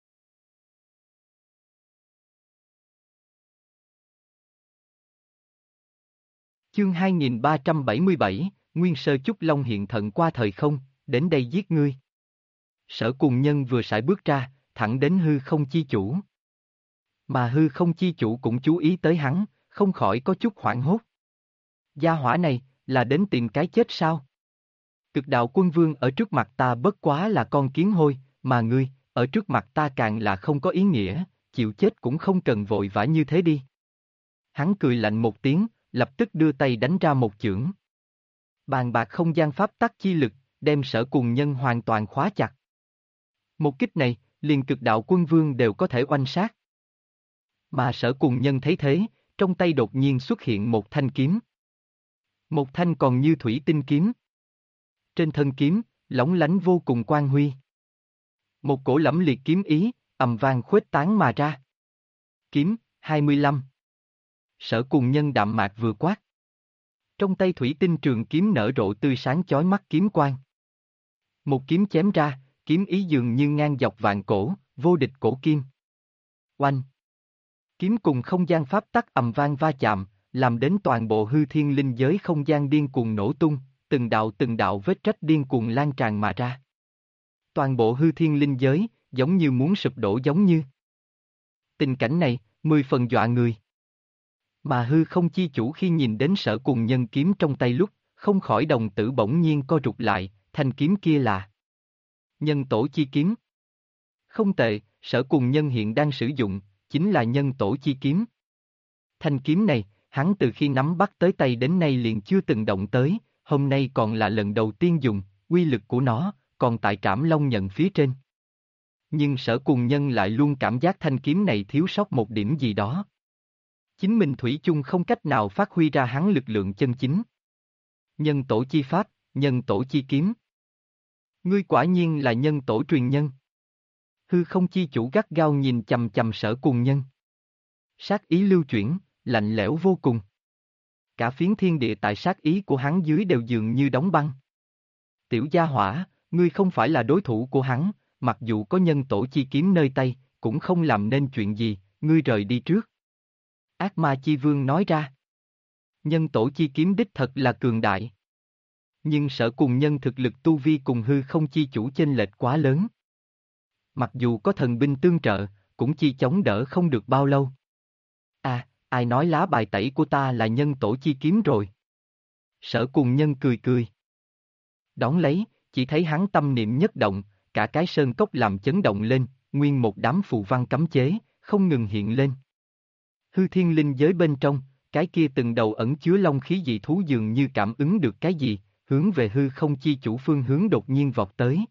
Chương 2377, Nguyên Sơ Chúc Long hiện thận qua thời không, đến đây giết ngươi. Sở Cùng Nhân vừa sải bước ra, thẳng đến hư không chi chủ. Mà hư không chi chủ cũng chú ý tới hắn, không khỏi có chút hoảng hốt. Gia hỏa này, là đến tìm cái chết sao? Cực đạo quân vương ở trước mặt ta bất quá là con kiến hôi, mà ngươi, ở trước mặt ta càng là không có ý nghĩa, chịu chết cũng không cần vội vã như thế đi. Hắn cười lạnh một tiếng, lập tức đưa tay đánh ra một chưởng. Bàn bạc không gian pháp tắc chi lực, đem Sở Cùng Nhân hoàn toàn khóa chặt. Một kích này, liền cực đạo quân vương đều có thể oanh sát. Mà Sở Cùng Nhân thấy thế, trong tay đột nhiên xuất hiện một thanh kiếm. Một thanh còn như thủy tinh kiếm. Trên thân kiếm, lóng lánh vô cùng quang huy. Một cổ lẫm liệt kiếm ý, ầm vang khuếch tán mà ra. Kiếm, 25. Sở Cùng Nhân đạm mạc vừa quát. Trong tay thủy tinh trường kiếm nở rộ tươi sáng chói mắt kiếm quang. Một kiếm chém ra, kiếm ý dường như ngang dọc vạn cổ, vô địch cổ kim. Oanh! Kiếm cùng không gian pháp tắc ầm vang va chạm, làm đến toàn bộ hư thiên linh giới không gian điên cuồng nổ tung, từng đạo vết rách điên cuồng lan tràn mà ra. Toàn bộ hư thiên linh giới, giống như muốn sụp đổ giống như. Tình cảnh này, 10 phần dọa người. Mà hư không chi chủ khi nhìn đến Sở Cùng Nhân kiếm trong tay lúc, không khỏi đồng tử bỗng nhiên co rụt lại, thanh kiếm kia là Nhân Tổ chi kiếm. Không tệ, Sở Cùng Nhân hiện đang sử dụng, chính là Nhân Tổ chi kiếm. Thanh kiếm này, hắn từ khi nắm bắt tới tay đến nay liền chưa từng động tới, hôm nay còn là lần đầu tiên dùng, uy lực của nó, còn tại Trảm Long Nhận phía trên. Nhưng Sở Cùng Nhân lại luôn cảm giác thanh kiếm này thiếu sót một điểm gì đó. Chính mình thủy chung không cách nào phát huy ra hắn lực lượng chân chính. Nhân Tổ chi pháp, Nhân Tổ chi kiếm. Ngươi quả nhiên là Nhân Tổ truyền nhân. Hư không chi chủ gắt gao nhìn chằm chằm Sở Cùng Nhân. Sát ý lưu chuyển, lạnh lẽo vô cùng. Cả phiến thiên địa tại sát ý của hắn dưới đều dường như đóng băng. Tiểu gia hỏa, ngươi không phải là đối thủ của hắn, mặc dù có Nhân Tổ chi kiếm nơi tay, cũng không làm nên chuyện gì, ngươi rời đi trước. Ác Ma Chi Vương nói ra. Nhân Tổ chi kiếm đích thật là cường đại. Nhưng Sở Cùng Nhân thực lực tu vi cùng hư không chi chủ chênh lệch quá lớn. Mặc dù có thần binh tương trợ, cũng chi chống đỡ không được bao lâu. Ai nói lá bài tẩy của ta là Nhân Tổ chi kiếm rồi? Sở Cùng Nhân cười cười. Đón lấy, chỉ thấy hắn tâm niệm nhất động, cả cái sơn cốc làm chấn động lên, nguyên một đám phù văn cấm chế, không ngừng hiện lên. Hư thiên linh giới bên trong, cái kia từng đầu ẩn chứa long khí dị thú dường như cảm ứng được cái gì, hướng về hư không chi chủ phương hướng đột nhiên vọt tới.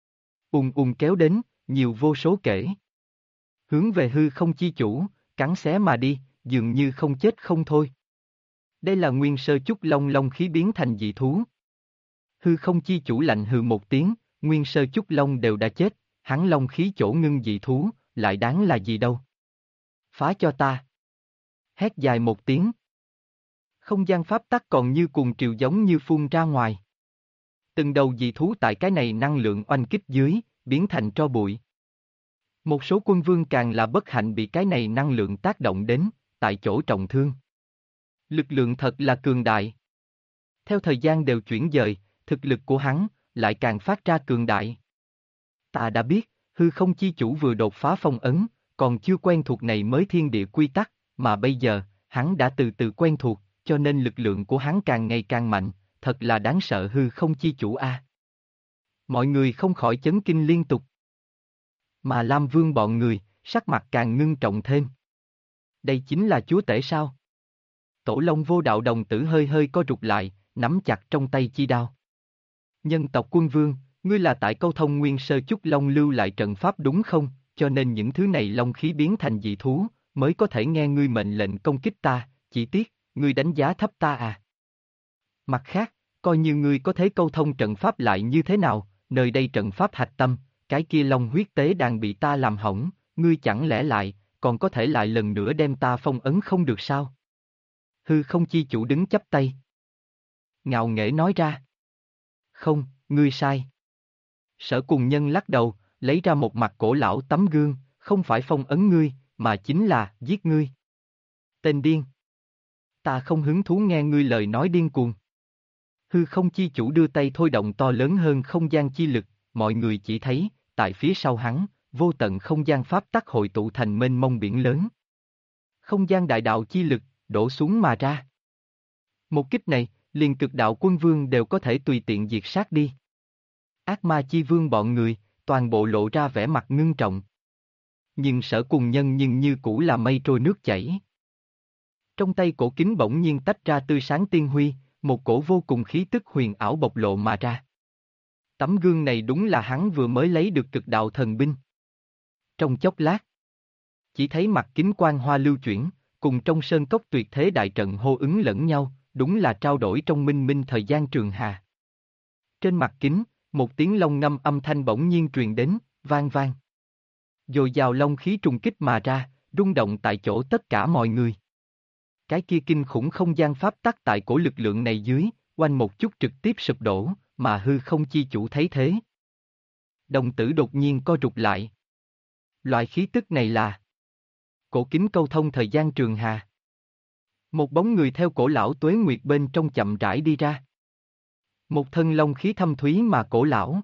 Kéo đến, nhiều vô số kể. Hướng về hư không chi chủ, cắn xé mà đi, dường như không chết không thôi. Đây là Nguyên Sơ Chúc Long long khí biến thành dị thú. Hư không chi chủ lạnh hừ một tiếng, Nguyên Sơ Chúc Long đều đã chết, hắn long khí chỗ ngưng dị thú, lại đáng là gì đâu. Phá cho ta. Hét dài một tiếng. Không gian pháp tắc còn như cuồng triều giống như phun ra ngoài. Từng đầu dị thú tại cái này năng lượng oanh kích dưới, biến thành tro bụi. Một số quân vương càng là bất hạnh bị cái này năng lượng tác động đến, tại chỗ trọng thương. Lực lượng thật là cường đại. Theo thời gian đều chuyển dời, thực lực của hắn lại càng phát ra cường đại. Ta đã biết, hư không chi chủ vừa đột phá phong ấn, còn chưa quen thuộc này mới thiên địa quy tắc, mà bây giờ, hắn đã từ từ quen thuộc, cho nên lực lượng của hắn càng ngày càng mạnh, thật là đáng sợ hư không chi chủ a. Mọi người không khỏi chấn kinh liên tục. Mà Lam Vương bọn người, sắc mặt càng ngưng trọng thêm. Đây chính là chúa tể sao? Tổ Long Vô Đạo đồng tử hơi hơi co rụt lại, nắm chặt trong tay chi đao. Nhân tộc Quân Vương, ngươi là tại câu thông Nguyên Sơ Chúc Long lưu lại trận pháp đúng không, cho nên những thứ này long khí biến thành dị thú, mới có thể nghe ngươi mệnh lệnh công kích ta, chỉ tiếc, ngươi đánh giá thấp ta à. Mặt khác, coi như ngươi có thể câu thông trận pháp lại như thế nào, nơi đây trận pháp hạch tâm, cái kia long huyết tế đang bị ta làm hỏng, ngươi chẳng lẽ lại, còn có thể lại lần nữa đem ta phong ấn không được sao? Hư không chi chủ đứng chắp tay. Ngạo nghễ nói ra. Không, ngươi sai. Sở Cùng Nhân lắc đầu, lấy ra một mặt cổ lão tấm gương, không phải phong ấn ngươi, mà chính là giết ngươi. Tên điên. Ta không hứng thú nghe ngươi lời nói điên cuồng. Hư không chi chủ đưa tay thôi động to lớn hơn không gian chi lực, mọi người chỉ thấy, tại phía sau hắn, vô tận không gian pháp tắc hội tụ thành mênh mông biển lớn. Không gian đại đạo chi lực, đổ xuống mà ra. Một kích này, liền cực đạo quân vương đều có thể tùy tiện diệt sát đi. Ác ma chi vương bọn người, toàn bộ lộ ra vẻ mặt ngưng trọng. Nhưng Sở Cùng Nhân nhưng như cũ là mây trôi nước chảy. Trong tay cổ kính bỗng nhiên tách ra tươi sáng tiên huy, một cổ vô cùng khí tức huyền ảo bộc lộ mà ra. Tấm gương này đúng là hắn vừa mới lấy được cực đạo thần binh. Trong chốc lát, chỉ thấy mặt kính quang hoa lưu chuyển, cùng trong sơn cốc tuyệt thế đại trận hô ứng lẫn nhau, đúng là trao đổi trong minh minh thời gian trường hà. Trên mặt kính, một tiếng long ngâm âm thanh bỗng nhiên truyền đến, vang vang. Dồi dào long khí trùng kích mà ra, rung động tại chỗ tất cả mọi người. Cái kia kinh khủng không gian pháp tắc tại cổ lực lượng này dưới, quanh một chút trực tiếp sụp đổ, mà hư không chi chủ thấy thế. Đồng tử đột nhiên co rụt lại. Loại khí tức này là cổ kính câu thông thời gian trường hà. Một bóng người theo cổ lão Tuế Nguyệt bên trong chậm rãi đi ra. Một thân long khí thâm thúy mà cổ lão.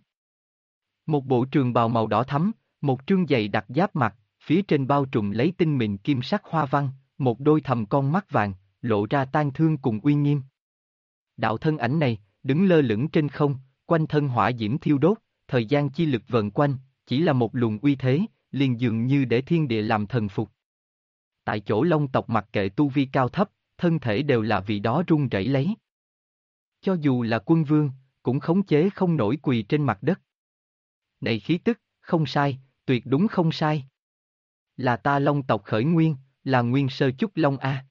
Một bộ trường bào màu đỏ thắm, một trương dày đặc giáp mặt, phía trên bao trùm lấy tinh mịn kim sắc hoa văn, một đôi thầm con mắt vàng, lộ ra tang thương cùng uy nghiêm. Đạo thân ảnh này, đứng lơ lửng trên không, quanh thân hỏa diễm thiêu đốt, thời gian chi lực vần quanh, chỉ là một luồng uy thế, liền dường như để thiên địa làm thần phục. Tại chỗ Long tộc mặc kệ tu vi cao thấp, thân thể đều là vì đó run rẩy lấy. Cho dù là quân vương, cũng khống chế không nổi quỳ trên mặt đất. Này khí tức, không sai, tuyệt đúng không sai. Là ta Long tộc khởi nguyên, là Nguyên Sơ Chúc Long A.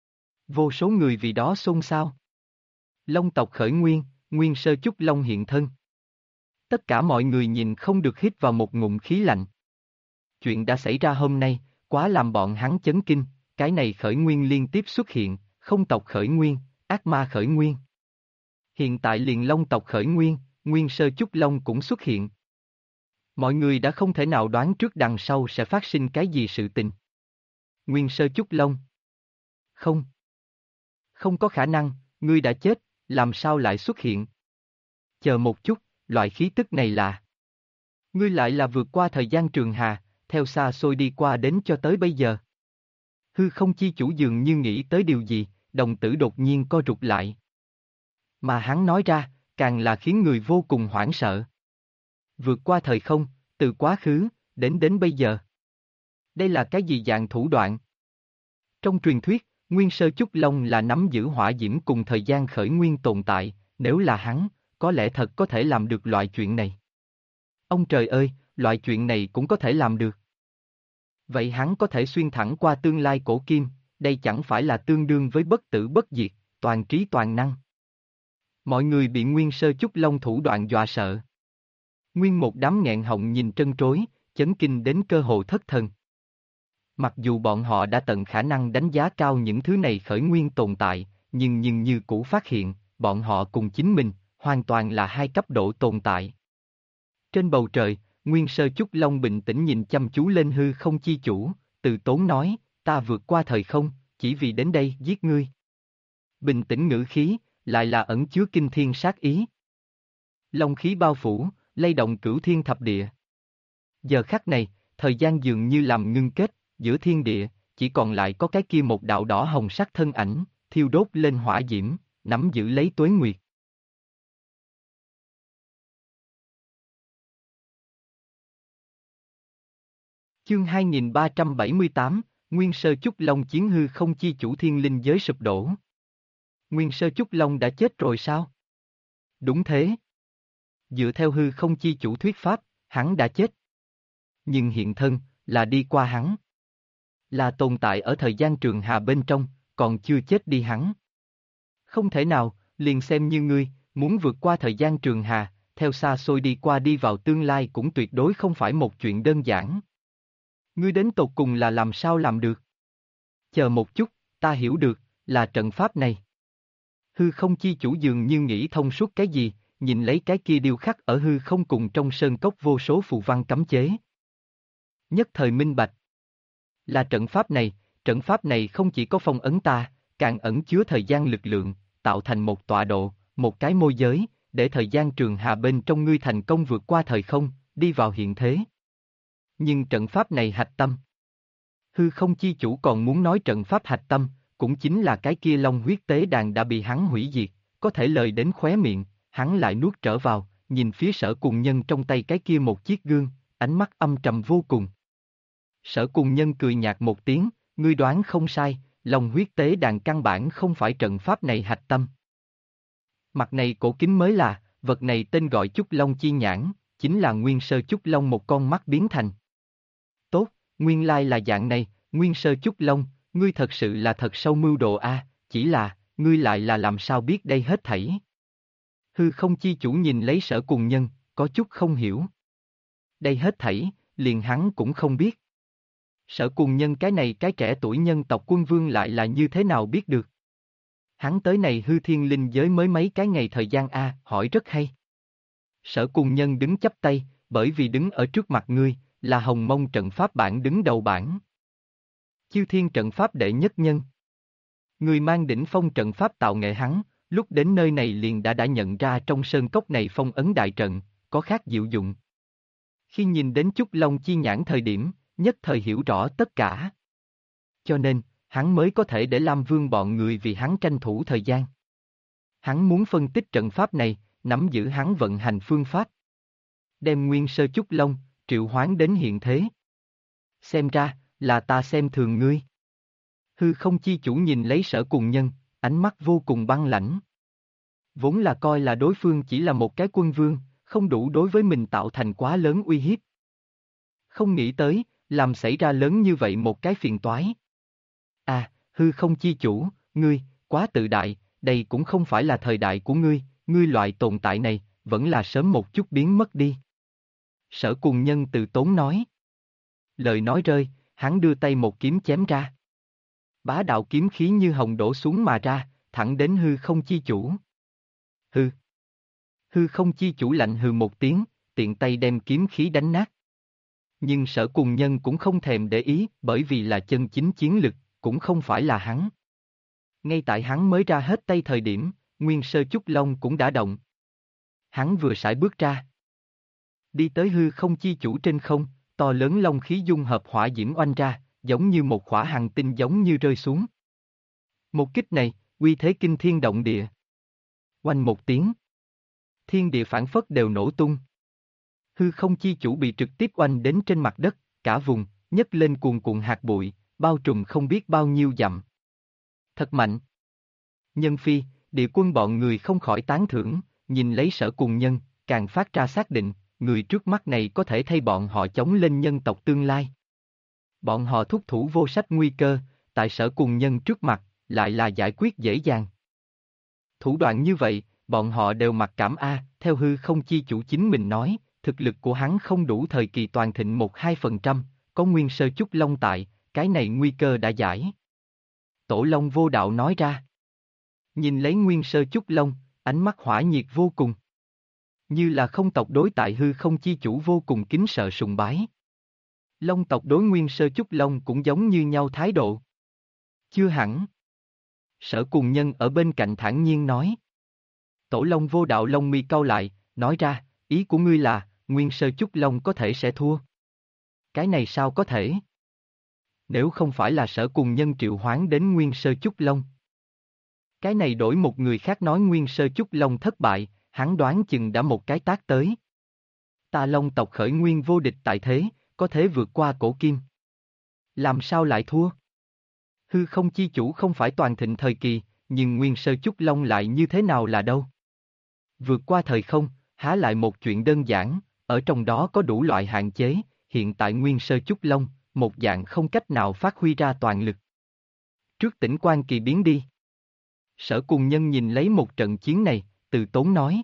Vô số người vì đó xôn xao. Long tộc khởi nguyên, Nguyên Sơ Chúc Long hiện thân. Tất cả mọi người nhìn không được hít vào một ngụm khí lạnh. Chuyện đã xảy ra hôm nay, quá làm bọn hắn chấn kinh, cái này khởi nguyên liên tiếp xuất hiện, không tộc khởi nguyên, ác ma khởi nguyên. Hiện tại liền Long tộc khởi nguyên, Nguyên Sơ Chúc Long cũng xuất hiện. Mọi người đã không thể nào đoán trước đằng sau sẽ phát sinh cái gì sự tình. Nguyên Sơ Chúc Long. Không. Không có khả năng, ngươi đã chết, làm sao lại xuất hiện? Chờ một chút, loại khí tức này là... Ngươi lại là vượt qua thời gian trường hà, theo xa xôi đi qua đến cho tới bây giờ. Hư không chi chủ dường như nghĩ tới điều gì, đồng tử đột nhiên co rụt lại. Mà hắn nói ra, càng là khiến người vô cùng hoảng sợ. Vượt qua thời không, từ quá khứ, đến bây giờ. Đây là cái gì dạng thủ đoạn? Trong truyền thuyết, Nguyên Sơ Chúc Long là nắm giữ hỏa diễm cùng thời gian khởi nguyên tồn tại, nếu là hắn, có lẽ thật có thể làm được loại chuyện này. Ông trời ơi, loại chuyện này cũng có thể làm được. Vậy hắn có thể xuyên thẳng qua tương lai cổ kim, đây chẳng phải là tương đương với bất tử bất diệt, toàn trí toàn năng. Mọi người bị Nguyên Sơ Chúc Long thủ đoạn dọa sợ. Nguyên một đám nghẹn họng nhìn trân trối, chấn kinh đến cơ hồ thất thần. Mặc dù bọn họ đã tận khả năng đánh giá cao những thứ này khởi nguyên tồn tại, nhưng như cũ phát hiện, bọn họ cùng chính mình, hoàn toàn là hai cấp độ tồn tại. Trên bầu trời, Nguyên Sơ Chúc Long bình tĩnh nhìn chăm chú lên hư không chi chủ, từ tốn nói, ta vượt qua thời không, chỉ vì đến đây giết ngươi. Bình tĩnh ngữ khí, lại là ẩn chứa kinh thiên sát ý. Long khí bao phủ, lay động cửu thiên thập địa. Giờ khắc này, thời gian dường như làm ngưng kết, giữa thiên địa, chỉ còn lại có cái kia một đạo đỏ hồng sắc thân ảnh, thiêu đốt lên hỏa diễm, nắm giữ lấy tuế nguyệt. Chương 2378, Nguyên Sơ Chúc Long chiến hư không chi chủ thiên linh giới sụp đổ. Nguyên Sơ Chúc Long đã chết rồi sao? Đúng thế. Dựa theo hư không chi chủ thuyết pháp, hắn đã chết. Nhưng hiện thân, là đi qua hắn. Là tồn tại ở thời gian trường hà bên trong, còn chưa chết đi hắn. Không thể nào, liền xem như ngươi, muốn vượt qua thời gian trường hà, theo xa xôi đi qua đi vào tương lai cũng tuyệt đối không phải một chuyện đơn giản. Ngươi đến tột cùng là làm sao làm được? Chờ một chút, ta hiểu được, là trận pháp này. Hư không chi chủ dường như nghĩ thông suốt cái gì, nhìn lấy cái kia điêu khắc ở hư không cùng trong sơn cốc vô số phù văn cấm chế. Nhất thời minh bạch. Là trận pháp này không chỉ có phong ấn ta, càng ẩn chứa thời gian lực lượng, tạo thành một tọa độ, một cái môi giới, để thời gian trường hà bên trong ngươi thành công vượt qua thời không, đi vào hiện thế. Nhưng trận pháp này hạch tâm. Hư không chi chủ còn muốn nói trận pháp hạch tâm, cũng chính là cái kia long huyết tế đàn đã bị hắn hủy diệt, có thể lời đến khóe miệng, hắn lại nuốt trở vào, nhìn phía Sở Cùng Nhân trong tay cái kia một chiếc gương, ánh mắt âm trầm vô cùng. Sở Cùng Nhân cười nhạt một tiếng, ngươi đoán không sai, long huyết tế đàn căn bản không phải trận pháp này hạch tâm. Mặt này cổ kính mới là, vật này tên gọi Chúc Long Chi Nhãn, chính là Nguyên Sơ Chúc Long một con mắt biến thành. Tốt, nguyên lai là dạng này, Nguyên Sơ Chúc Long, ngươi thật sự là thật sâu mưu đồ a, chỉ là, ngươi lại là làm sao biết đây hết thảy. Hư không chi chủ nhìn lấy Sở Cùng Nhân, có chút không hiểu. Đây hết thảy, liền hắn cũng không biết. Sở Cùng Nhân cái này cái trẻ tuổi nhân tộc quân vương lại là như thế nào biết được. Hắn tới này hư thiên linh giới mới mấy cái ngày thời gian a, hỏi rất hay. Sở Cùng Nhân đứng chắp tay, bởi vì đứng ở trước mặt ngươi, là Hồng Mông trận pháp bản đứng đầu bảng. Chư thiên trận pháp đệ nhất nhân. Người mang đỉnh phong trận pháp tạo nghệ hắn, lúc đến nơi này liền đã nhận ra trong sơn cốc này phong ấn đại trận, có khác diệu dụng. Khi nhìn đến Chúc Long Chi Nhãn thời điểm, nhất thời hiểu rõ tất cả. Cho nên, hắn mới có thể để Lam Vương bọn người vì hắn tranh thủ thời gian. Hắn muốn phân tích trận pháp này, nắm giữ hắn vận hành phương pháp. Đem Nguyên Sơ Chúc Long, triệu hoán đến hiện thế. Xem ra, là ta xem thường ngươi. Hư không chi chủ nhìn lấy Sở Cùng Nhân, ánh mắt vô cùng băng lãnh. Vốn là coi là đối phương chỉ là một cái quân vương, không đủ đối với mình tạo thành quá lớn uy hiếp. Không nghĩ tới, làm xảy ra lớn như vậy một cái phiền toái. À, hư không chi chủ, ngươi, quá tự đại, đây cũng không phải là thời đại của ngươi, ngươi loại tồn tại này, vẫn là sớm một chút biến mất đi. Sở Cùng Nhân từ tốn nói. Lời nói rơi, hắn đưa tay một kiếm chém ra. Bá đạo kiếm khí như hồng đổ xuống mà ra, thẳng đến hư không chi chủ. Hư. Hư không chi chủ lạnh hừ một tiếng, tiện tay đem kiếm khí đánh nát. Nhưng Sở Cùng Nhân cũng không thèm để ý, bởi vì là chân chính chiến lực, cũng không phải là hắn. Ngay tại hắn mới ra hết tay thời điểm, Nguyên Sơ Chúc Long cũng đã động. Hắn vừa sải bước ra. Đi tới hư không chi chủ trên không, to lớn long khí dung hợp hỏa diễm oanh ra, giống như một khỏa hành tinh giống như rơi xuống. Một kích này, uy thế kinh thiên động địa. Oanh một tiếng. Thiên địa phảng phất đều nổ tung. Hư không chi chủ bị trực tiếp oanh đến trên mặt đất, cả vùng, nhấc lên cuồn cuộn hạt bụi, bao trùm không biết bao nhiêu dặm. Thật mạnh. Nhân phi, địa quân bọn người không khỏi tán thưởng, nhìn lấy Sở Cùng Nhân, càng phát ra xác định, người trước mắt này có thể thay bọn họ chống lên nhân tộc tương lai. Bọn họ thúc thủ vô sách nguy cơ, tại Sở Cùng Nhân trước mặt, lại là giải quyết dễ dàng. Thủ đoạn như vậy, bọn họ đều mặc cảm theo hư không chi chủ chính mình nói, thực lực của hắn không đủ thời kỳ toàn thịnh 1-2%, có Nguyên Sơ Chúc Long tại, cái này nguy cơ đã giải. Tổ Long Vô Đạo nói ra. Nhìn lấy Nguyên Sơ Chúc Long, ánh mắt hỏa nhiệt vô cùng. Như là không tộc đối tại hư không chi chủ vô cùng kính sợ sùng bái. Long tộc đối Nguyên Sơ Chúc Long cũng giống như nhau thái độ. Chưa hẳn. Sở Cùng Nhân ở bên cạnh thản nhiên nói. Tổ Long Vô Đạo lông mi cau lại, nói ra, ý của ngươi là, Nguyên Sơ Chúc Long có thể sẽ thua. Cái này sao có thể? Nếu không phải là Sở Cùng Nhân triệu hoán đến Nguyên Sơ Chúc Long. Cái này đổi một người khác nói Nguyên Sơ Chúc Long thất bại, hắn đoán chừng đã một cái tác tới. Ta Long tộc khởi nguyên vô địch tại thế, có thể vượt qua cổ kim. Làm sao lại thua? Hư không chi chủ không phải toàn thịnh thời kỳ, nhưng Nguyên Sơ Chúc Long lại như thế nào là đâu? Vượt qua thời không, há lại một chuyện đơn giản, ở trong đó có đủ loại hạn chế, hiện tại Nguyên Sơ Chúc Long, một dạng không cách nào phát huy ra toàn lực. Trước tỉnh quan kỳ biến đi. Sở Cùng Nhân nhìn lấy một trận chiến này, từ tốn nói.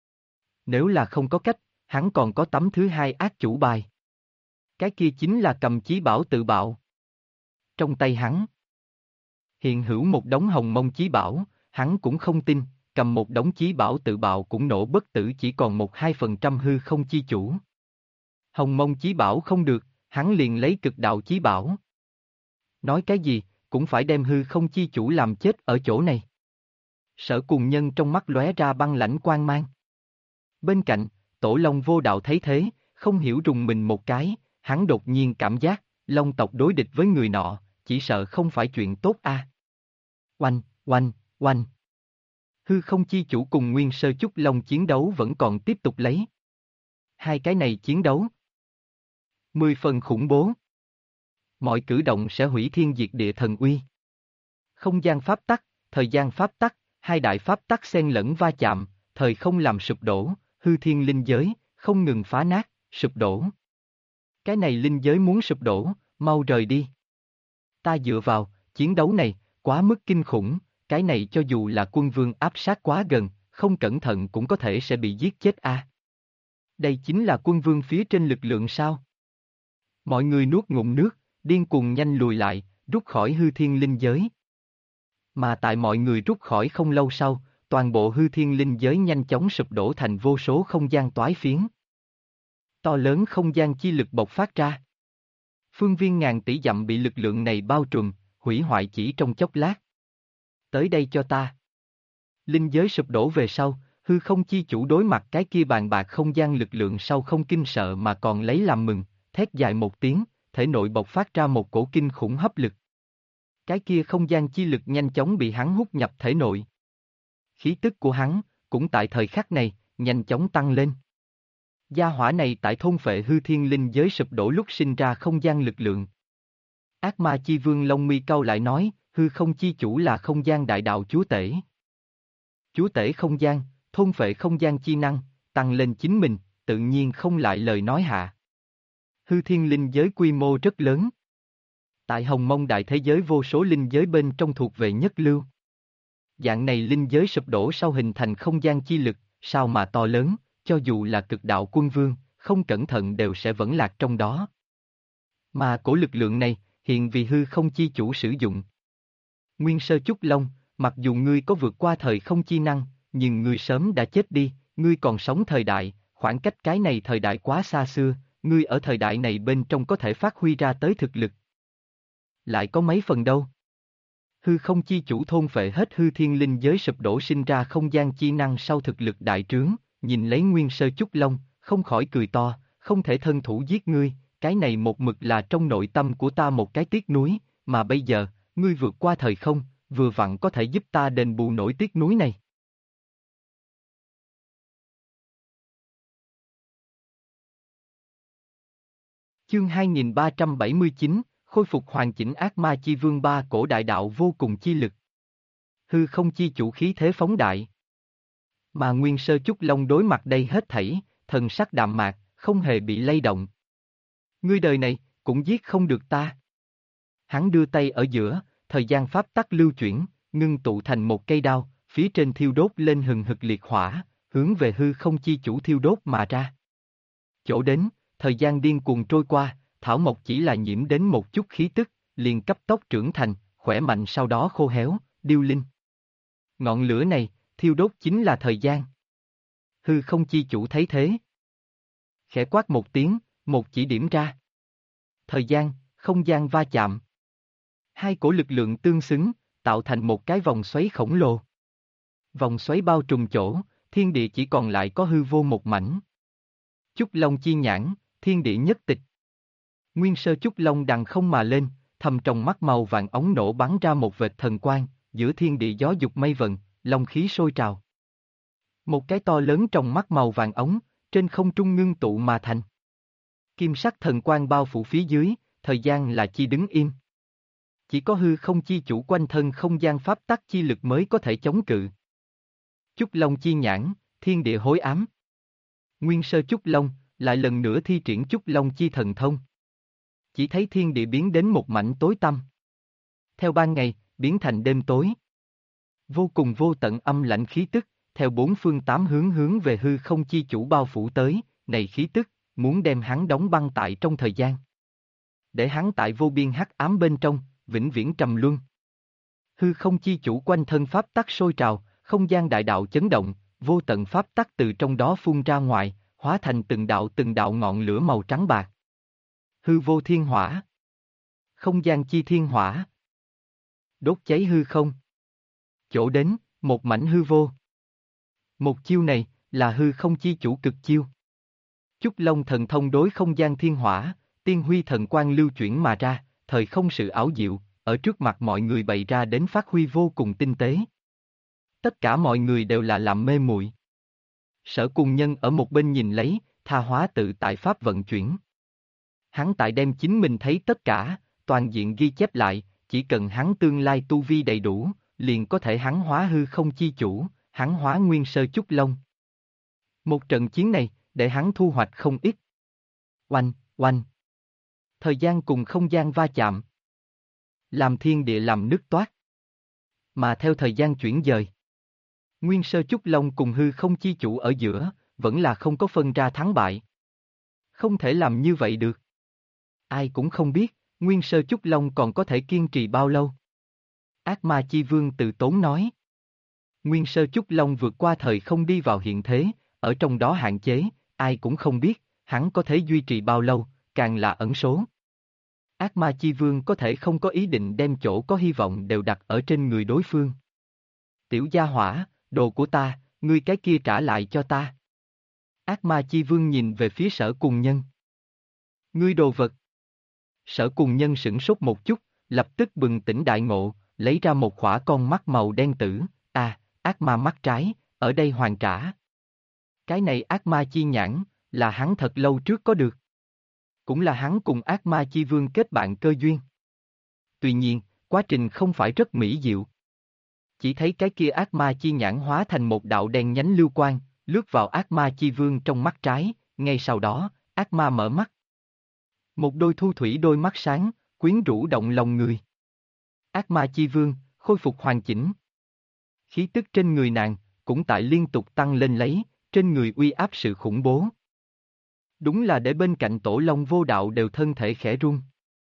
Nếu là không có cách, hắn còn có tấm thứ hai ác chủ bài. Cái kia chính là cầm chí bảo tự bạo. Trong tay hắn hiện hữu một đống hồng mông chí bảo, hắn cũng không tin, cầm một đống chí bảo tự bạo cũng nổ bất tử chỉ còn 1-2% hư không chi chủ. Hồng mông chí bảo không được, hắn liền lấy cực đạo chí bảo. Nói cái gì, cũng phải đem hư không chi chủ làm chết ở chỗ này. Sở Cùng Nhân trong mắt lóe ra băng lãnh quang mang. Bên cạnh, Tổ Long Vô Đạo thấy thế, không hiểu rùng mình một cái, hắn đột nhiên cảm giác, Long tộc đối địch với người nọ, chỉ sợ không phải chuyện tốt a. Oanh, oanh, oanh. Hư không chi chủ cùng Nguyên Sơ Chúc Long chiến đấu vẫn còn tiếp tục lấy. Hai cái này chiến đấu 10 phần khủng bố. Mọi cử động sẽ hủy thiên diệt địa thần uy. Không gian pháp tắc, thời gian pháp tắc, hai đại pháp tắc xen lẫn va chạm, thời không làm sụp đổ, hư thiên linh giới, không ngừng phá nát, sụp đổ. Cái này linh giới muốn sụp đổ, mau rời đi. Ta dựa vào, chiến đấu này, quá mức kinh khủng, cái này cho dù là quân vương áp sát quá gần, không cẩn thận cũng có thể sẽ bị giết chết a. Đây chính là quân vương phía trên lực lượng sao? Mọi người nuốt ngụm nước, điên cuồng nhanh lùi lại, rút khỏi hư thiên linh giới. Mà tại mọi người rút khỏi không lâu sau, toàn bộ hư thiên linh giới nhanh chóng sụp đổ thành vô số không gian toái phiến. To lớn không gian chi lực bộc phát ra. Phương viên ngàn tỷ dặm bị lực lượng này bao trùm, hủy hoại chỉ trong chốc lát. Tới đây cho ta. Linh giới sụp đổ về sau, hư không chi chủ đối mặt cái kia bàn bạc không gian lực lượng sau không kinh sợ mà còn lấy làm mừng, thét dài một tiếng, thể nội bộc phát ra một cổ kinh khủng hấp lực. Cái kia không gian chi lực nhanh chóng bị hắn hút nhập thể nội. Khí tức của hắn, cũng tại thời khắc này, nhanh chóng tăng lên. Gia hỏa này tại thôn phệ hư thiên linh giới sụp đổ lúc sinh ra không gian lực lượng. Ác ma chi vương Long Mi cau lại nói, hư không chi chủ là không gian đại đạo chúa tể. Chúa tể không gian, thôn phệ không gian chi năng, tăng lên chính mình, tự nhiên không lại lời nói hạ. Hư thiên linh giới quy mô rất lớn. Tại Hồng Mông đại thế giới vô số linh giới bên trong thuộc về nhất lưu. Dạng này linh giới sụp đổ sau hình thành không gian chi lực, sao mà to lớn, cho dù là cực đạo quân vương, không cẩn thận đều sẽ vẫn lạc trong đó. Mà cổ lực lượng này, hiện vì hư không chi chủ sử dụng. Nguyên Sơ Chúc Long, mặc dù ngươi có vượt qua thời không chi năng, nhưng ngươi sớm đã chết đi, ngươi còn sống thời đại, khoảng cách cái này thời đại quá xa xưa, ngươi ở thời đại này bên trong có thể phát huy ra tới thực lực. Lại có mấy phần đâu? Hư không chi chủ thôn phệ hết hư thiên linh giới sụp đổ sinh ra không gian chi năng sau thực lực đại trướng, nhìn lấy Nguyên Sơ Chúc Long, không khỏi cười to, không thể thân thủ giết ngươi, cái này một mực là trong nội tâm của ta một cái tiếc nuối, mà bây giờ, ngươi vượt qua thời không, vừa vặn có thể giúp ta đền bù nổi tiếc nuối này. Chương 2379, khôi phục hoàn chỉnh ác ma chi vương ba cổ đại đạo vô cùng chi lực. Hư không chi chủ khí thế phóng đại. Mà Nguyên Sơ Chúc Long đối mặt đây hết thảy, thần sắc đạm mạc, không hề bị lay động. Ngươi đời này, cũng giết không được ta. Hắn đưa tay ở giữa, thời gian pháp tắc lưu chuyển, ngưng tụ thành một cây đao, phía trên thiêu đốt lên hừng hực liệt hỏa, hướng về hư không chi chủ thiêu đốt mà ra. Chỗ đến, thời gian điên cuồng trôi qua, thảo mộc chỉ là nhiễm đến một chút khí tức, liền cấp tốc trưởng thành, khỏe mạnh sau đó khô héo, điêu linh. Ngọn lửa này, thiêu đốt chính là thời gian. Hư không chi chủ thấy thế. Khẽ quát một tiếng, một chỉ điểm ra. Thời gian, không gian va chạm. Hai cổ lực lượng tương xứng, tạo thành một cái vòng xoáy khổng lồ. Vòng xoáy bao trùm chỗ, thiên địa chỉ còn lại có hư vô một mảnh. Chúc Long chi nhãn, thiên địa nhất tịch. Nguyên Sơ Chúc Long đằng không mà lên, thầm trong mắt màu vàng ống nổ bắn ra một vệt thần quang, giữa thiên địa gió dục mây vần, long khí sôi trào. Một cái to lớn trong mắt màu vàng ống, trên không trung ngưng tụ mà thành. Kim sắc thần quang bao phủ phía dưới, thời gian là chi đứng im. Chỉ có hư không chi chủ quanh thân không gian pháp tắc chi lực mới có thể chống cự. Chúc Long chi nhãn, thiên địa hối ám. Nguyên sơ Chúc Long, lại lần nữa thi triển Chúc Long chi thần thông. Chỉ thấy thiên địa biến đến một mảnh tối tăm. Theo ban ngày, biến thành đêm tối. Vô cùng vô tận âm lạnh khí tức, theo bốn phương tám hướng hướng về hư không chi chủ bao phủ tới, này khí tức, muốn đem hắn đóng băng tại trong thời gian. Để hắn tại vô biên hắc ám bên trong, vĩnh viễn trầm luân. Hư không chi chủ quanh thân pháp tắc sôi trào, không gian đại đạo chấn động, vô tận pháp tắc từ trong đó phun ra ngoài, hóa thành từng đạo ngọn lửa màu trắng bạc. Hư vô thiên hỏa. Không gian chi thiên hỏa. Đốt cháy hư không. Chỗ đến, một mảnh hư vô. Một chiêu này, là hư không chi chủ cực chiêu. Chúc Long thần thông đối không gian thiên hỏa, tiên huy thần quang lưu chuyển mà ra, thời không sự ảo diệu, ở trước mặt mọi người bày ra đến phát huy vô cùng tinh tế. Tất cả mọi người đều là làm mê muội. Sở Cùng Nhân ở một bên nhìn lấy, tha hóa tự tại pháp vận chuyển. Hắn tại đem chính mình thấy tất cả, toàn diện ghi chép lại, chỉ cần hắn tương lai tu vi đầy đủ, liền có thể hắn hóa hư không chi chủ, hắn hóa nguyên sơ Chúc Long. Một trận chiến này, để hắn thu hoạch không ít. Oanh, oanh. Thời gian cùng không gian va chạm. Làm thiên địa làm nứt toát. Mà theo thời gian chuyển dời. Nguyên sơ Chúc Long cùng hư không chi chủ ở giữa, vẫn là không có phân ra thắng bại. Không thể làm như vậy được. Ai cũng không biết, Nguyên sơ Chúc Long còn có thể kiên trì bao lâu. Ác Ma Chi Vương từ tốn nói. Nguyên sơ Chúc Long vượt qua thời không đi vào hiện thế, ở trong đó hạn chế, ai cũng không biết, hắn có thể duy trì bao lâu, càng là ẩn số. Ác Ma Chi Vương có thể không có ý định đem chỗ có hy vọng đều đặt ở trên người đối phương. Tiểu gia hỏa, đồ của ta, ngươi cái kia trả lại cho ta. Ác Ma Chi Vương nhìn về phía Sở Cùng Nhân. Ngươi đồ vật. Sở Cùng Nhân sửng sốt một chút, lập tức bừng tỉnh đại ngộ, lấy ra một khỏa con mắt màu đen tử, ác ma mắt trái, ở đây hoàn trả. Cái này ác ma chi nhãn, là hắn thật lâu trước có được. Cũng là hắn cùng ác ma chi vương kết bạn cơ duyên. Tuy nhiên, quá trình không phải rất mỹ diệu. Chỉ thấy cái kia ác ma chi nhãn hóa thành một đạo đen nhánh lưu quang, lướt vào ác ma chi vương trong mắt trái, ngay sau đó, ác ma mở mắt. Một đôi thu thủy đôi mắt sáng, quyến rũ động lòng người. Ác ma chi vương, khôi phục hoàn chỉnh. Khí tức trên người nàng, cũng tại liên tục tăng lên lấy, trên người uy áp sự khủng bố. Đúng là để bên cạnh Tổ Long Vô Đạo đều thân thể khẽ run.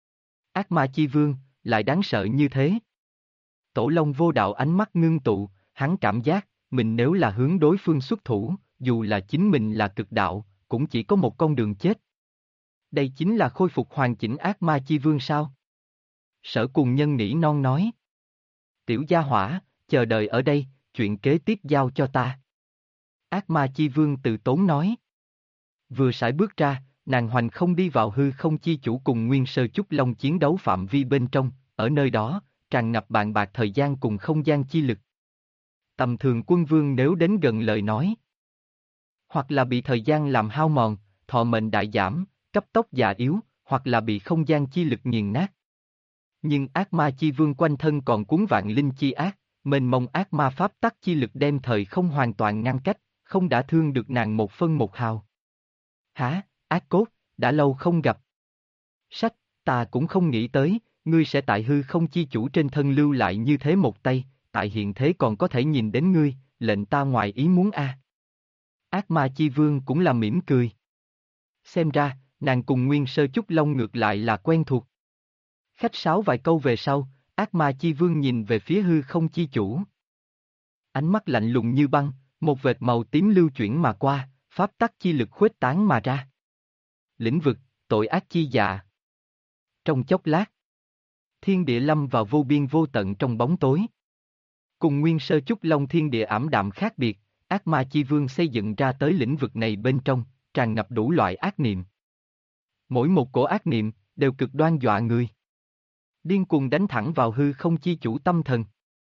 Ác ma chi vương, lại đáng sợ như thế. Tổ Long Vô Đạo ánh mắt ngưng tụ, hắn cảm giác, mình nếu là hướng đối phương xuất thủ, dù là chính mình là cực đạo, cũng chỉ có một con đường chết. Đây chính là khôi phục hoàn chỉnh ác ma chi vương sao? Sở Cùng Nhân nỉ non nói. Tiểu gia hỏa, chờ đợi ở đây, chuyện kế tiếp giao cho ta. Ác ma chi vương từ tốn nói. Vừa sải bước ra, nàng hoành không đi vào hư không chi chủ cùng nguyên sơ Chúc Long chiến đấu phạm vi bên trong, ở nơi đó, tràn ngập bàn bạc thời gian cùng không gian chi lực. Tầm thường quân vương nếu đến gần lời nói, hoặc là bị thời gian làm hao mòn, thọ mệnh đại giảm, cấp tốc già yếu, hoặc là bị không gian chi lực nghiền nát. Nhưng ác ma chi vương quanh thân còn cuốn vạn linh chi ác, mênh mông ác ma pháp tắc chi lực đem thời không hoàn toàn ngăn cách, không đã thương được nàng một phân một hào. Hả, ác cốt, đã lâu không gặp. Sách, ta cũng không nghĩ tới, ngươi sẽ tại hư không chi chủ trên thân lưu lại như thế một tay, tại hiện thế còn có thể nhìn đến ngươi, lệnh ta ngoài ý muốn a. Ác ma chi vương cũng là mỉm cười. Xem ra, nàng cùng nguyên sơ Chúc Long ngược lại là quen thuộc. Khách sáo vài câu về sau, ác ma chi vương nhìn về phía hư không chi chủ. Ánh mắt lạnh lùng như băng, một vệt màu tím lưu chuyển mà qua, pháp tắc chi lực khuếch tán mà ra. Lĩnh vực, tội ác chi dạ. Trong chốc lát, thiên địa lâm vào vô biên vô tận trong bóng tối. Cùng nguyên sơ Chúc Long thiên địa ảm đạm khác biệt, ác ma chi vương xây dựng ra tới lĩnh vực này bên trong, tràn ngập đủ loại ác niệm. Mỗi một cổ ác niệm, đều cực đoan dọa người. Điên cuồng đánh thẳng vào hư không chi chủ tâm thần.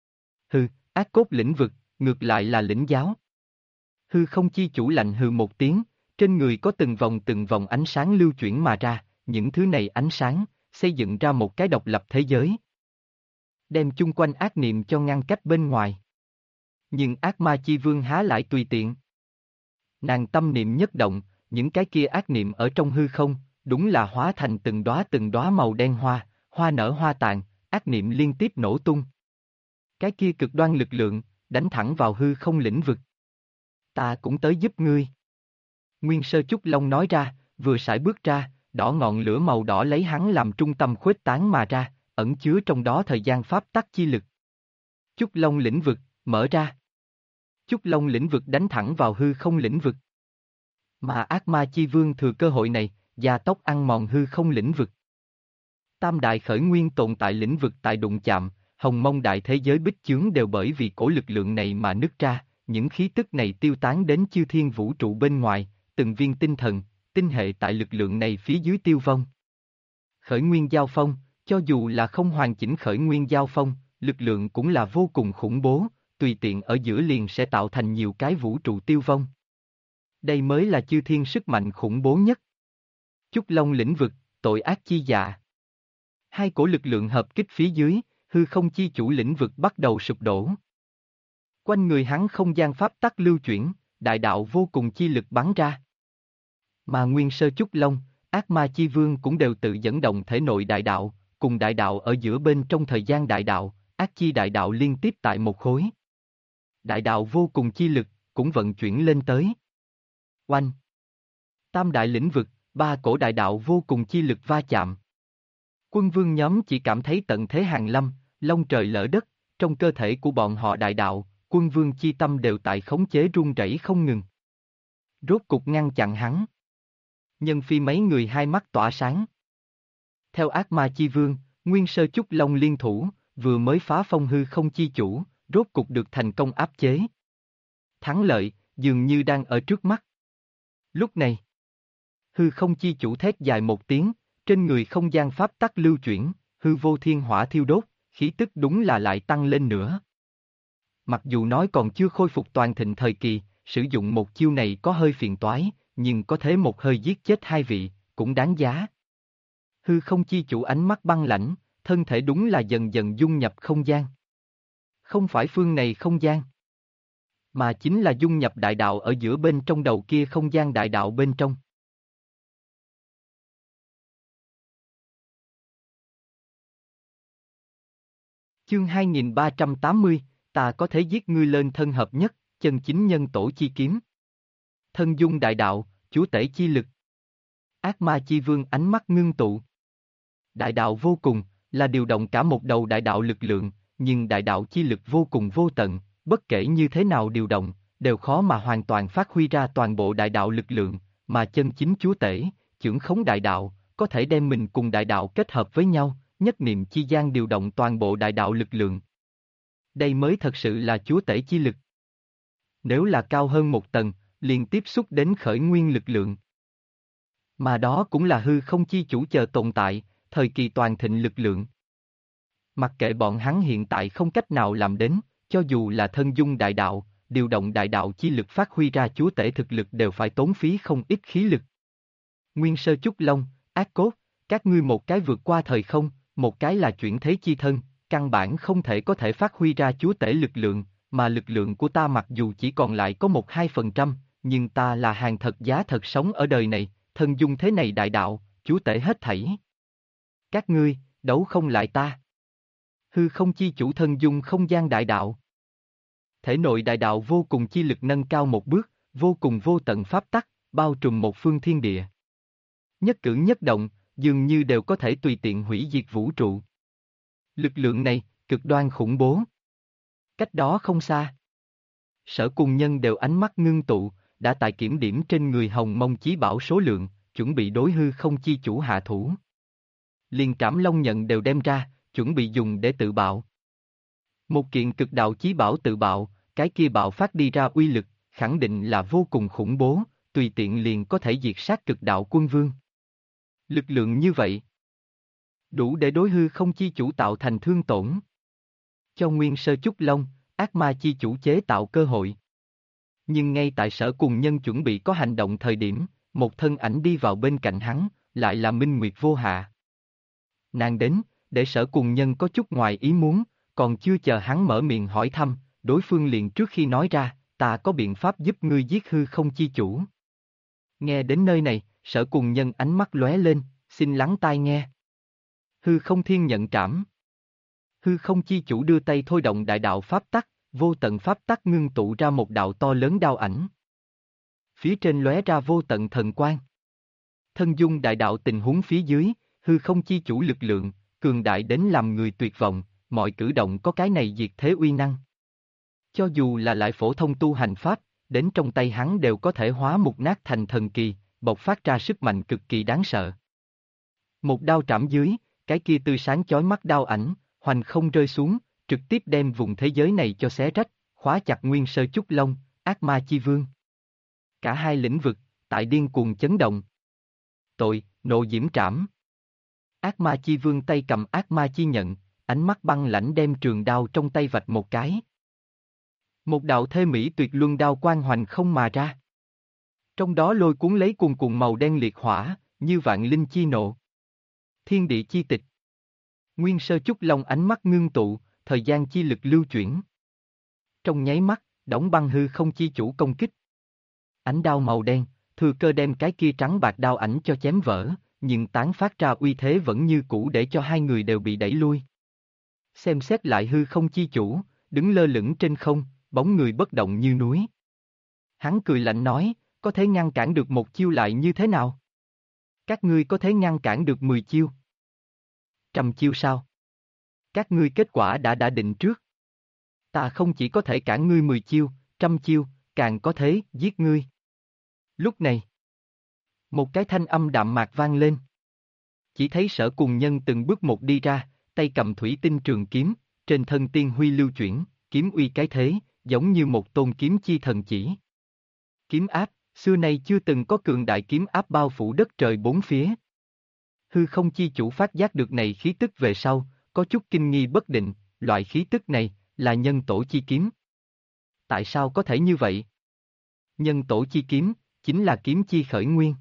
Ác cốt lĩnh vực, ngược lại là lĩnh giáo. Hư không chi chủ lạnh hừ một tiếng, trên người có từng vòng ánh sáng lưu chuyển mà ra, những thứ này ánh sáng, xây dựng ra một cái độc lập thế giới. đem chung quanh ác niệm cho ngăn cách bên ngoài. Nhưng ác ma chi vương há lại tùy tiện. Nàng tâm niệm nhất động, những cái kia ác niệm ở trong hư không, đúng là hóa thành từng đóa màu đen hoa, hoa nở hoa tàn, ác niệm liên tiếp nổ tung. Cái kia cực đoan lực lượng, đánh thẳng vào hư không lĩnh vực. Ta cũng tới giúp ngươi. Nguyên Sơ Chúc Long nói ra, vừa sải bước ra, đỏ ngọn lửa màu đỏ lấy hắn làm trung tâm khuếch tán mà ra, ẩn chứa trong đó thời gian pháp tắc chi lực. Chúc Long lĩnh vực, mở ra. Chúc Long lĩnh vực đánh thẳng vào hư không lĩnh vực. Mà ác ma chi vương thừa cơ hội này, gia tốc ăn mòn hư không lĩnh vực. Tam đại khởi nguyên tồn tại lĩnh vực tại đụng chạm, hồng mông đại thế giới bích chướng đều bởi vì cổ lực lượng này mà nứt ra, những khí tức này tiêu tán đến chư thiên vũ trụ bên ngoài, từng viên tinh thần, tinh hệ tại lực lượng này phía dưới tiêu vong. Khởi nguyên giao phong, cho dù là không hoàn chỉnh khởi nguyên giao phong, lực lượng cũng là vô cùng khủng bố, tùy tiện ở giữa liền sẽ tạo thành nhiều cái vũ trụ tiêu vong. Đây mới là chư thiên sức mạnh khủng bố nhất. Chúc Long lĩnh vực, tội ác chi dạ. Hai cổ lực lượng hợp kích phía dưới, hư không chi chủ lĩnh vực bắt đầu sụp đổ. Quanh người hắn không gian pháp tắc lưu chuyển, đại đạo vô cùng chi lực bắn ra. Mà Nguyên Sơ Chúc Long, ác ma chi vương cũng đều tự dẫn động thể nội đại đạo, cùng đại đạo ở giữa bên trong thời gian đại đạo, ác chi đại đạo liên tiếp tại một khối. Đại đạo vô cùng chi lực, cũng vận chuyển lên tới. Oanh! Tam đại lĩnh vực, ba cổ đại đạo vô cùng chi lực va chạm. Quân vương nhóm chỉ cảm thấy tận thế hàng lâm, long trời lỡ đất, trong cơ thể của bọn họ đại đạo, quân vương chi tâm đều tại khống chế run rẩy không ngừng. Rốt cục ngăn chặn hắn. Nhân phi mấy người hai mắt tỏa sáng. Theo ác ma chi vương, Nguyên Sơ Chúc Long liên thủ, vừa mới phá phong hư không chi chủ, rốt cục được thành công áp chế. Thắng lợi, dường như đang ở trước mắt. Lúc này, hư không chi chủ thét dài một tiếng, trên người không gian pháp tắc lưu chuyển, hư vô thiên hỏa thiêu đốt, khí tức đúng là lại tăng lên nữa. Mặc dù nói còn chưa khôi phục toàn thịnh thời kỳ, sử dụng một chiêu này có hơi phiền toái, nhưng có thế một hơi giết chết hai vị, cũng đáng giá. Hư không chi chủ ánh mắt băng lãnh, thân thể đúng là dần dần dung nhập không gian. Không phải phương này không gian, mà chính là dung nhập đại đạo ở giữa bên trong đầu kia không gian đại đạo bên trong. Chương 2380, ta có thể giết ngươi lên thân hợp nhất, chân chính nhân tổ chi kiếm. Thân dung đại đạo, chúa tể chi lực. Ác ma chi vương ánh mắt ngưng tụ. Đại đạo vô cùng, là điều động cả một đầu đại đạo lực lượng, nhưng đại đạo chi lực vô cùng vô tận, bất kể như thế nào điều động, đều khó mà hoàn toàn phát huy ra toàn bộ đại đạo lực lượng, mà chân chính chúa tể, chưởng khống đại đạo, có thể đem mình cùng đại đạo kết hợp với nhau, nhất niệm chi gian điều động toàn bộ đại đạo lực lượng. Đây mới thật sự là chúa tể chi lực. Nếu là cao hơn một tầng, liền tiếp xúc đến khởi nguyên lực lượng. Mà đó cũng là hư không chi chủ chờ tồn tại, thời kỳ toàn thịnh lực lượng. Mặc kệ bọn hắn hiện tại không cách nào làm đến, cho dù là thân dung đại đạo, điều động đại đạo chi lực phát huy ra chúa tể thực lực đều phải tốn phí không ít khí lực. Nguyên Sơ Chúc Long, Ác Cốt, các ngươi một cái vượt qua thời không, một cái là chuyển thế chi thân, căn bản không thể có thể phát huy ra chúa tể lực lượng, mà lực lượng của ta mặc dù chỉ còn lại có 1-2%, nhưng ta là hàng thật giá thật sống ở đời này, thân dung thế này đại đạo, chúa tể hết thảy. Các ngươi, đấu không lại ta. Hư không chi chủ thân dung không gian đại đạo. Thể nội đại đạo vô cùng chi lực nâng cao một bước, vô cùng vô tận pháp tắc, bao trùm một phương thiên địa. Nhất cử nhất động, dường như đều có thể tùy tiện hủy diệt vũ trụ. Lực lượng này, cực đoan khủng bố. Cách đó không xa. Sở cùng nhân đều ánh mắt ngưng tụ, đã tại kiểm điểm trên người hồng mông chí bảo số lượng, chuẩn bị đối hư không chi chủ hạ thủ. Liền Trảm Long nhận đều đem ra, chuẩn bị dùng để tự bạo. Một kiện cực đạo chí bảo tự bạo, cái kia bạo phát đi ra uy lực, khẳng định là vô cùng khủng bố, tùy tiện liền có thể diệt sát cực đạo quân vương. Lực lượng như vậy, đủ để đối hư không chi chủ tạo thành thương tổn. Cho Nguyên Sơ Chúc Long, ác ma chi chủ chế tạo cơ hội. Nhưng ngay tại Sở cùng nhân chuẩn bị có hành động thời điểm, một thân ảnh đi vào bên cạnh hắn, lại là Minh Nguyệt Vô Hạ. Nàng đến, để Sở cùng nhân có chút ngoài ý muốn, Còn chưa chờ hắn mở miệng hỏi thăm, đối phương liền trước khi nói ra, ta có biện pháp giúp ngươi giết hư không chi chủ. Nghe đến nơi này, Sở Cùng Nhân ánh mắt lóe lên, xin lắng tai nghe. Hư không thiên nhận trảm. Hư không chi chủ đưa tay thôi động đại đạo pháp tắc, vô tận pháp tắc ngưng tụ ra một đạo to lớn đao ảnh. Phía trên lóe ra vô tận thần quang. Thân dung đại đạo tình huống phía dưới, hư không chi chủ lực lượng, cường đại đến làm người tuyệt vọng, mọi cử động có cái này diệt thế uy năng. Cho dù là lại phổ thông tu hành pháp, đến trong tay hắn đều có thể hóa mục nát thành thần kỳ, bộc phát ra sức mạnh cực kỳ đáng sợ. Một đao trảm dưới, cái kia tươi sáng chói mắt đao ảnh, hoành không rơi xuống, trực tiếp đem vùng thế giới này cho xé rách, khóa chặt Nguyên Sơ Chúc Long, Ác Ma Chi Vương. Cả hai lĩnh vực, tại điên cuồng chấn động. Tội, nộ diễm trảm. Ác Ma Chi Vương tay cầm Ác Ma Chi nhận, ánh mắt băng lãnh đem trường đao trong tay vạch một cái. Một đạo thê mỹ tuyệt luân đao quang hoành không mà ra. Trong đó lôi cuốn lấy cuồn cuộn màu đen liệt hỏa, như vạn linh chi nộ. Thiên địa chi tịch. Nguyên Sơ Chúc Long ánh mắt ngưng tụ, thời gian chi lực lưu chuyển. Trong nháy mắt, đóng băng hư không chi chủ công kích. Ánh đao màu đen, thừa cơ đem cái kia trắng bạc đao ảnh cho chém vỡ, nhưng tán phát ra uy thế vẫn như cũ để cho hai người đều bị đẩy lui. Xem xét lại hư không chi chủ, đứng lơ lửng trên không, bóng người bất động như núi. Hắn cười lạnh nói, có thể ngăn cản được một chiêu lại như thế nào? Các ngươi có thể ngăn cản được 10 chiêu. 100 chiêu sao? Các ngươi kết quả đã định trước. Ta không chỉ có thể cản ngươi 10 chiêu, 100 chiêu, càng có thể giết ngươi. Lúc này, một cái thanh âm đạm mạc vang lên. Chỉ thấy Sở Cùng Nhân từng bước một đi ra, tay cầm thủy tinh trường kiếm, trên thân tiên huy lưu chuyển, kiếm uy cái thế, giống như một tôn kiếm chi thần chỉ. Kiếm áp, xưa nay chưa từng có cường đại kiếm áp bao phủ đất trời bốn phía. Hư không chi chủ phát giác được này khí tức về sau, có chút kinh nghi bất định, loại khí tức này, là nhân tổ chi kiếm. Tại sao có thể như vậy? Nhân tổ chi kiếm, chính là kiếm chi khởi nguyên.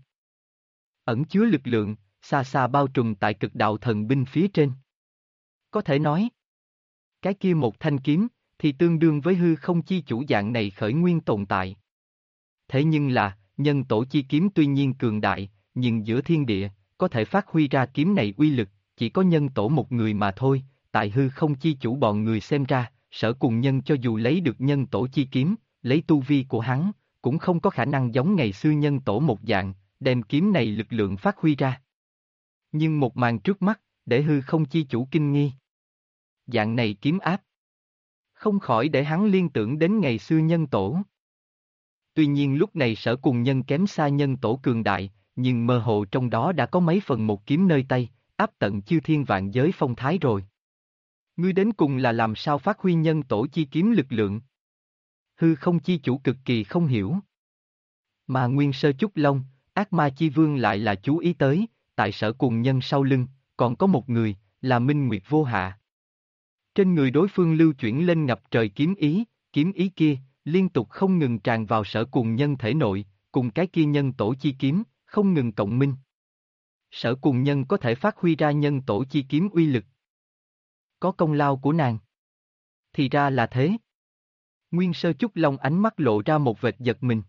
Ẩn chứa lực lượng, xa xa bao trùm tại cực đạo thần binh phía trên. Có thể nói, cái kia một thanh kiếm, thì tương đương với hư không chi chủ dạng này khởi nguyên tồn tại. Thế nhưng là, nhân tổ chi kiếm tuy nhiên cường đại, nhưng giữa thiên địa, có thể phát huy ra kiếm này uy lực, chỉ có nhân tổ một người mà thôi, tại hư không chi chủ bọn người xem ra, Sở Cùng Nhân cho dù lấy được nhân tổ chi kiếm, lấy tu vi của hắn, cũng không có khả năng giống ngày xưa nhân tổ một dạng, đem kiếm này lực lượng phát huy ra. Nhưng một màn trước mắt, để hư không chi chủ kinh nghi. Dạng này kiếm áp, không khỏi để hắn liên tưởng đến ngày xưa nhân tổ. Tuy nhiên lúc này Sở Cùng Nhân kém xa nhân tổ cường đại, nhưng mơ hồ trong đó đã có mấy phần một kiếm nơi tay, áp tận chư thiên vạn giới phong thái rồi. Ngươi đến cùng là làm sao phát huy nhân tổ chi kiếm lực lượng? Hư không chi chủ cực kỳ không hiểu. Mà Nguyên Sơ Chúc Long, Ác Ma Chi Vương lại là chú ý tới, tại Sở Cùng Nhân sau lưng, còn có một người, là Minh Nguyệt Vô Hạ. Trên người đối phương lưu chuyển lên ngập trời kiếm ý kia, liên tục không ngừng tràn vào Sở Cùng Nhân thể nội, cùng cái kia nhân tổ chi kiếm, không ngừng cộng minh. Sở Cùng Nhân có thể phát huy ra nhân tổ chi kiếm uy lực. Có công lao của nàng. Thì ra là thế. Nguyên Sơ Chúc Long ánh mắt lộ ra một vệt giật mình.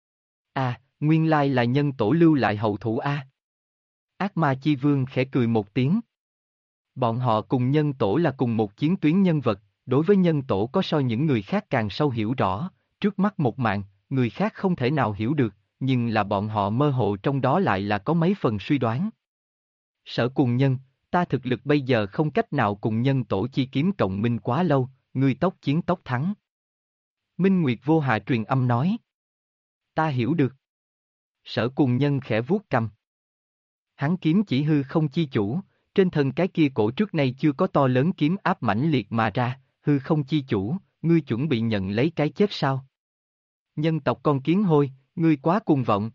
À, nguyên lai là nhân tổ lưu lại hậu thủ a. Ác Ma Chi Vương khẽ cười một tiếng. Bọn họ cùng nhân tổ là cùng một chiến tuyến nhân vật, đối với nhân tổ có so những người khác càng sâu hiểu rõ, trước mắt một màn, người khác không thể nào hiểu được, nhưng là bọn họ mơ hồ trong đó lại là có mấy phần suy đoán. Sở Cùng Nhân, ta thực lực bây giờ không cách nào cùng nhân tổ chi kiếm cộng minh quá lâu, ngươi tốc chiến tốc thắng. Minh Nguyệt Vô Hạ truyền âm nói. Ta hiểu được. Sở Cùng Nhân khẽ vuốt cầm. Hắn kiếm chỉ hư không chi chủ, trên thân cái kia cổ trước nay chưa có to lớn kiếm áp mãnh liệt mà ra, hư không chi chủ, ngươi chuẩn bị nhận lấy cái chết sao? Nhân tộc con kiến hôi, ngươi quá cuồng vọng.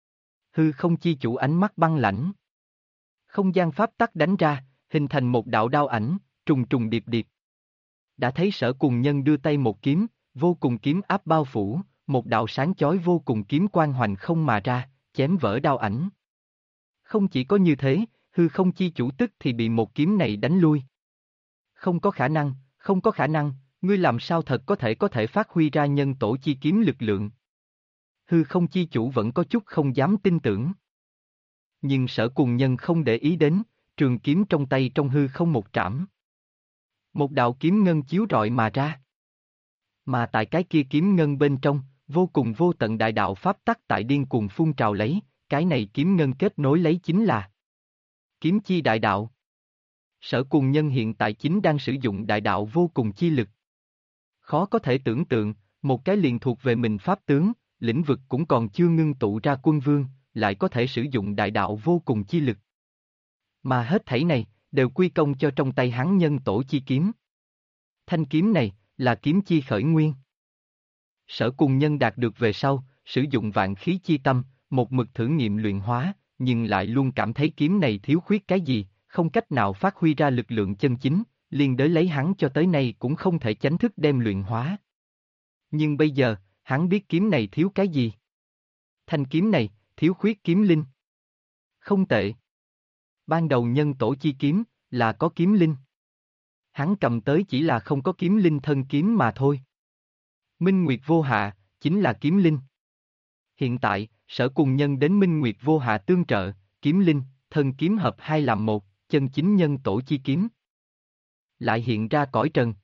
Hư không chi chủ ánh mắt băng lãnh. Không gian pháp tắc đánh ra, hình thành một đạo đao ảnh, trùng trùng điệp điệp. Đã thấy Sở Cùng Nhân đưa tay một kiếm, vô cùng kiếm áp bao phủ, một đạo sáng chói vô cùng kiếm quang hoành không mà ra, chém vỡ đao ảnh. Không chỉ có như thế, hư không chi chủ tức thì bị một kiếm này đánh lui. Không có khả năng, Không có khả năng, ngươi làm sao thật có thể phát huy ra nhân tổ chi kiếm lực lượng. Hư không chi chủ vẫn có chút không dám tin tưởng. Nhưng Sở Cùng Nhân không để ý đến, trường kiếm trong tay trong hư không một trảm. Một đạo kiếm ngân chiếu rọi mà ra. Mà tại cái kia kiếm ngân bên trong, vô cùng vô tận đại đạo pháp tắc tại điên cuồng phun trào lấy, cái này kiếm ngân kết nối lấy chính là kiếm chi đại đạo. Sở Cùng Nhân hiện tại chính đang sử dụng đại đạo vô cùng chi lực. Khó có thể tưởng tượng, một cái liền thuộc về mình pháp tướng, lĩnh vực cũng còn chưa ngưng tụ ra quân vương, lại có thể sử dụng đại đạo vô cùng chi lực. Mà hết thảy này, đều quy công cho trong tay hắn nhân tổ chi kiếm. Thanh kiếm này, là kiếm chi khởi nguyên. Sở Cùng Nhân đạt được về sau, sử dụng vạn khí chi tâm, một mực thử nghiệm luyện hóa, nhưng lại luôn cảm thấy kiếm này thiếu khuyết cái gì, không cách nào phát huy ra lực lượng chân chính, liên đới lấy hắn cho tới nay cũng không thể chánh thức đem luyện hóa. Nhưng bây giờ, hắn biết kiếm này thiếu cái gì. Thanh kiếm này, thiếu khuyết kiếm linh. Không tệ. Ban đầu nhân tổ chi kiếm, là có kiếm linh. Hắn cầm tới chỉ là không có kiếm linh thân kiếm mà thôi. Minh Nguyệt Vô Hạ, chính là kiếm linh. Hiện tại, Sở Cùng Nhân đến Minh Nguyệt Vô Hạ tương trợ, kiếm linh, thân kiếm hợp hai làm một, chân chính nhân tổ chi kiếm. Lại hiện ra cõi trần,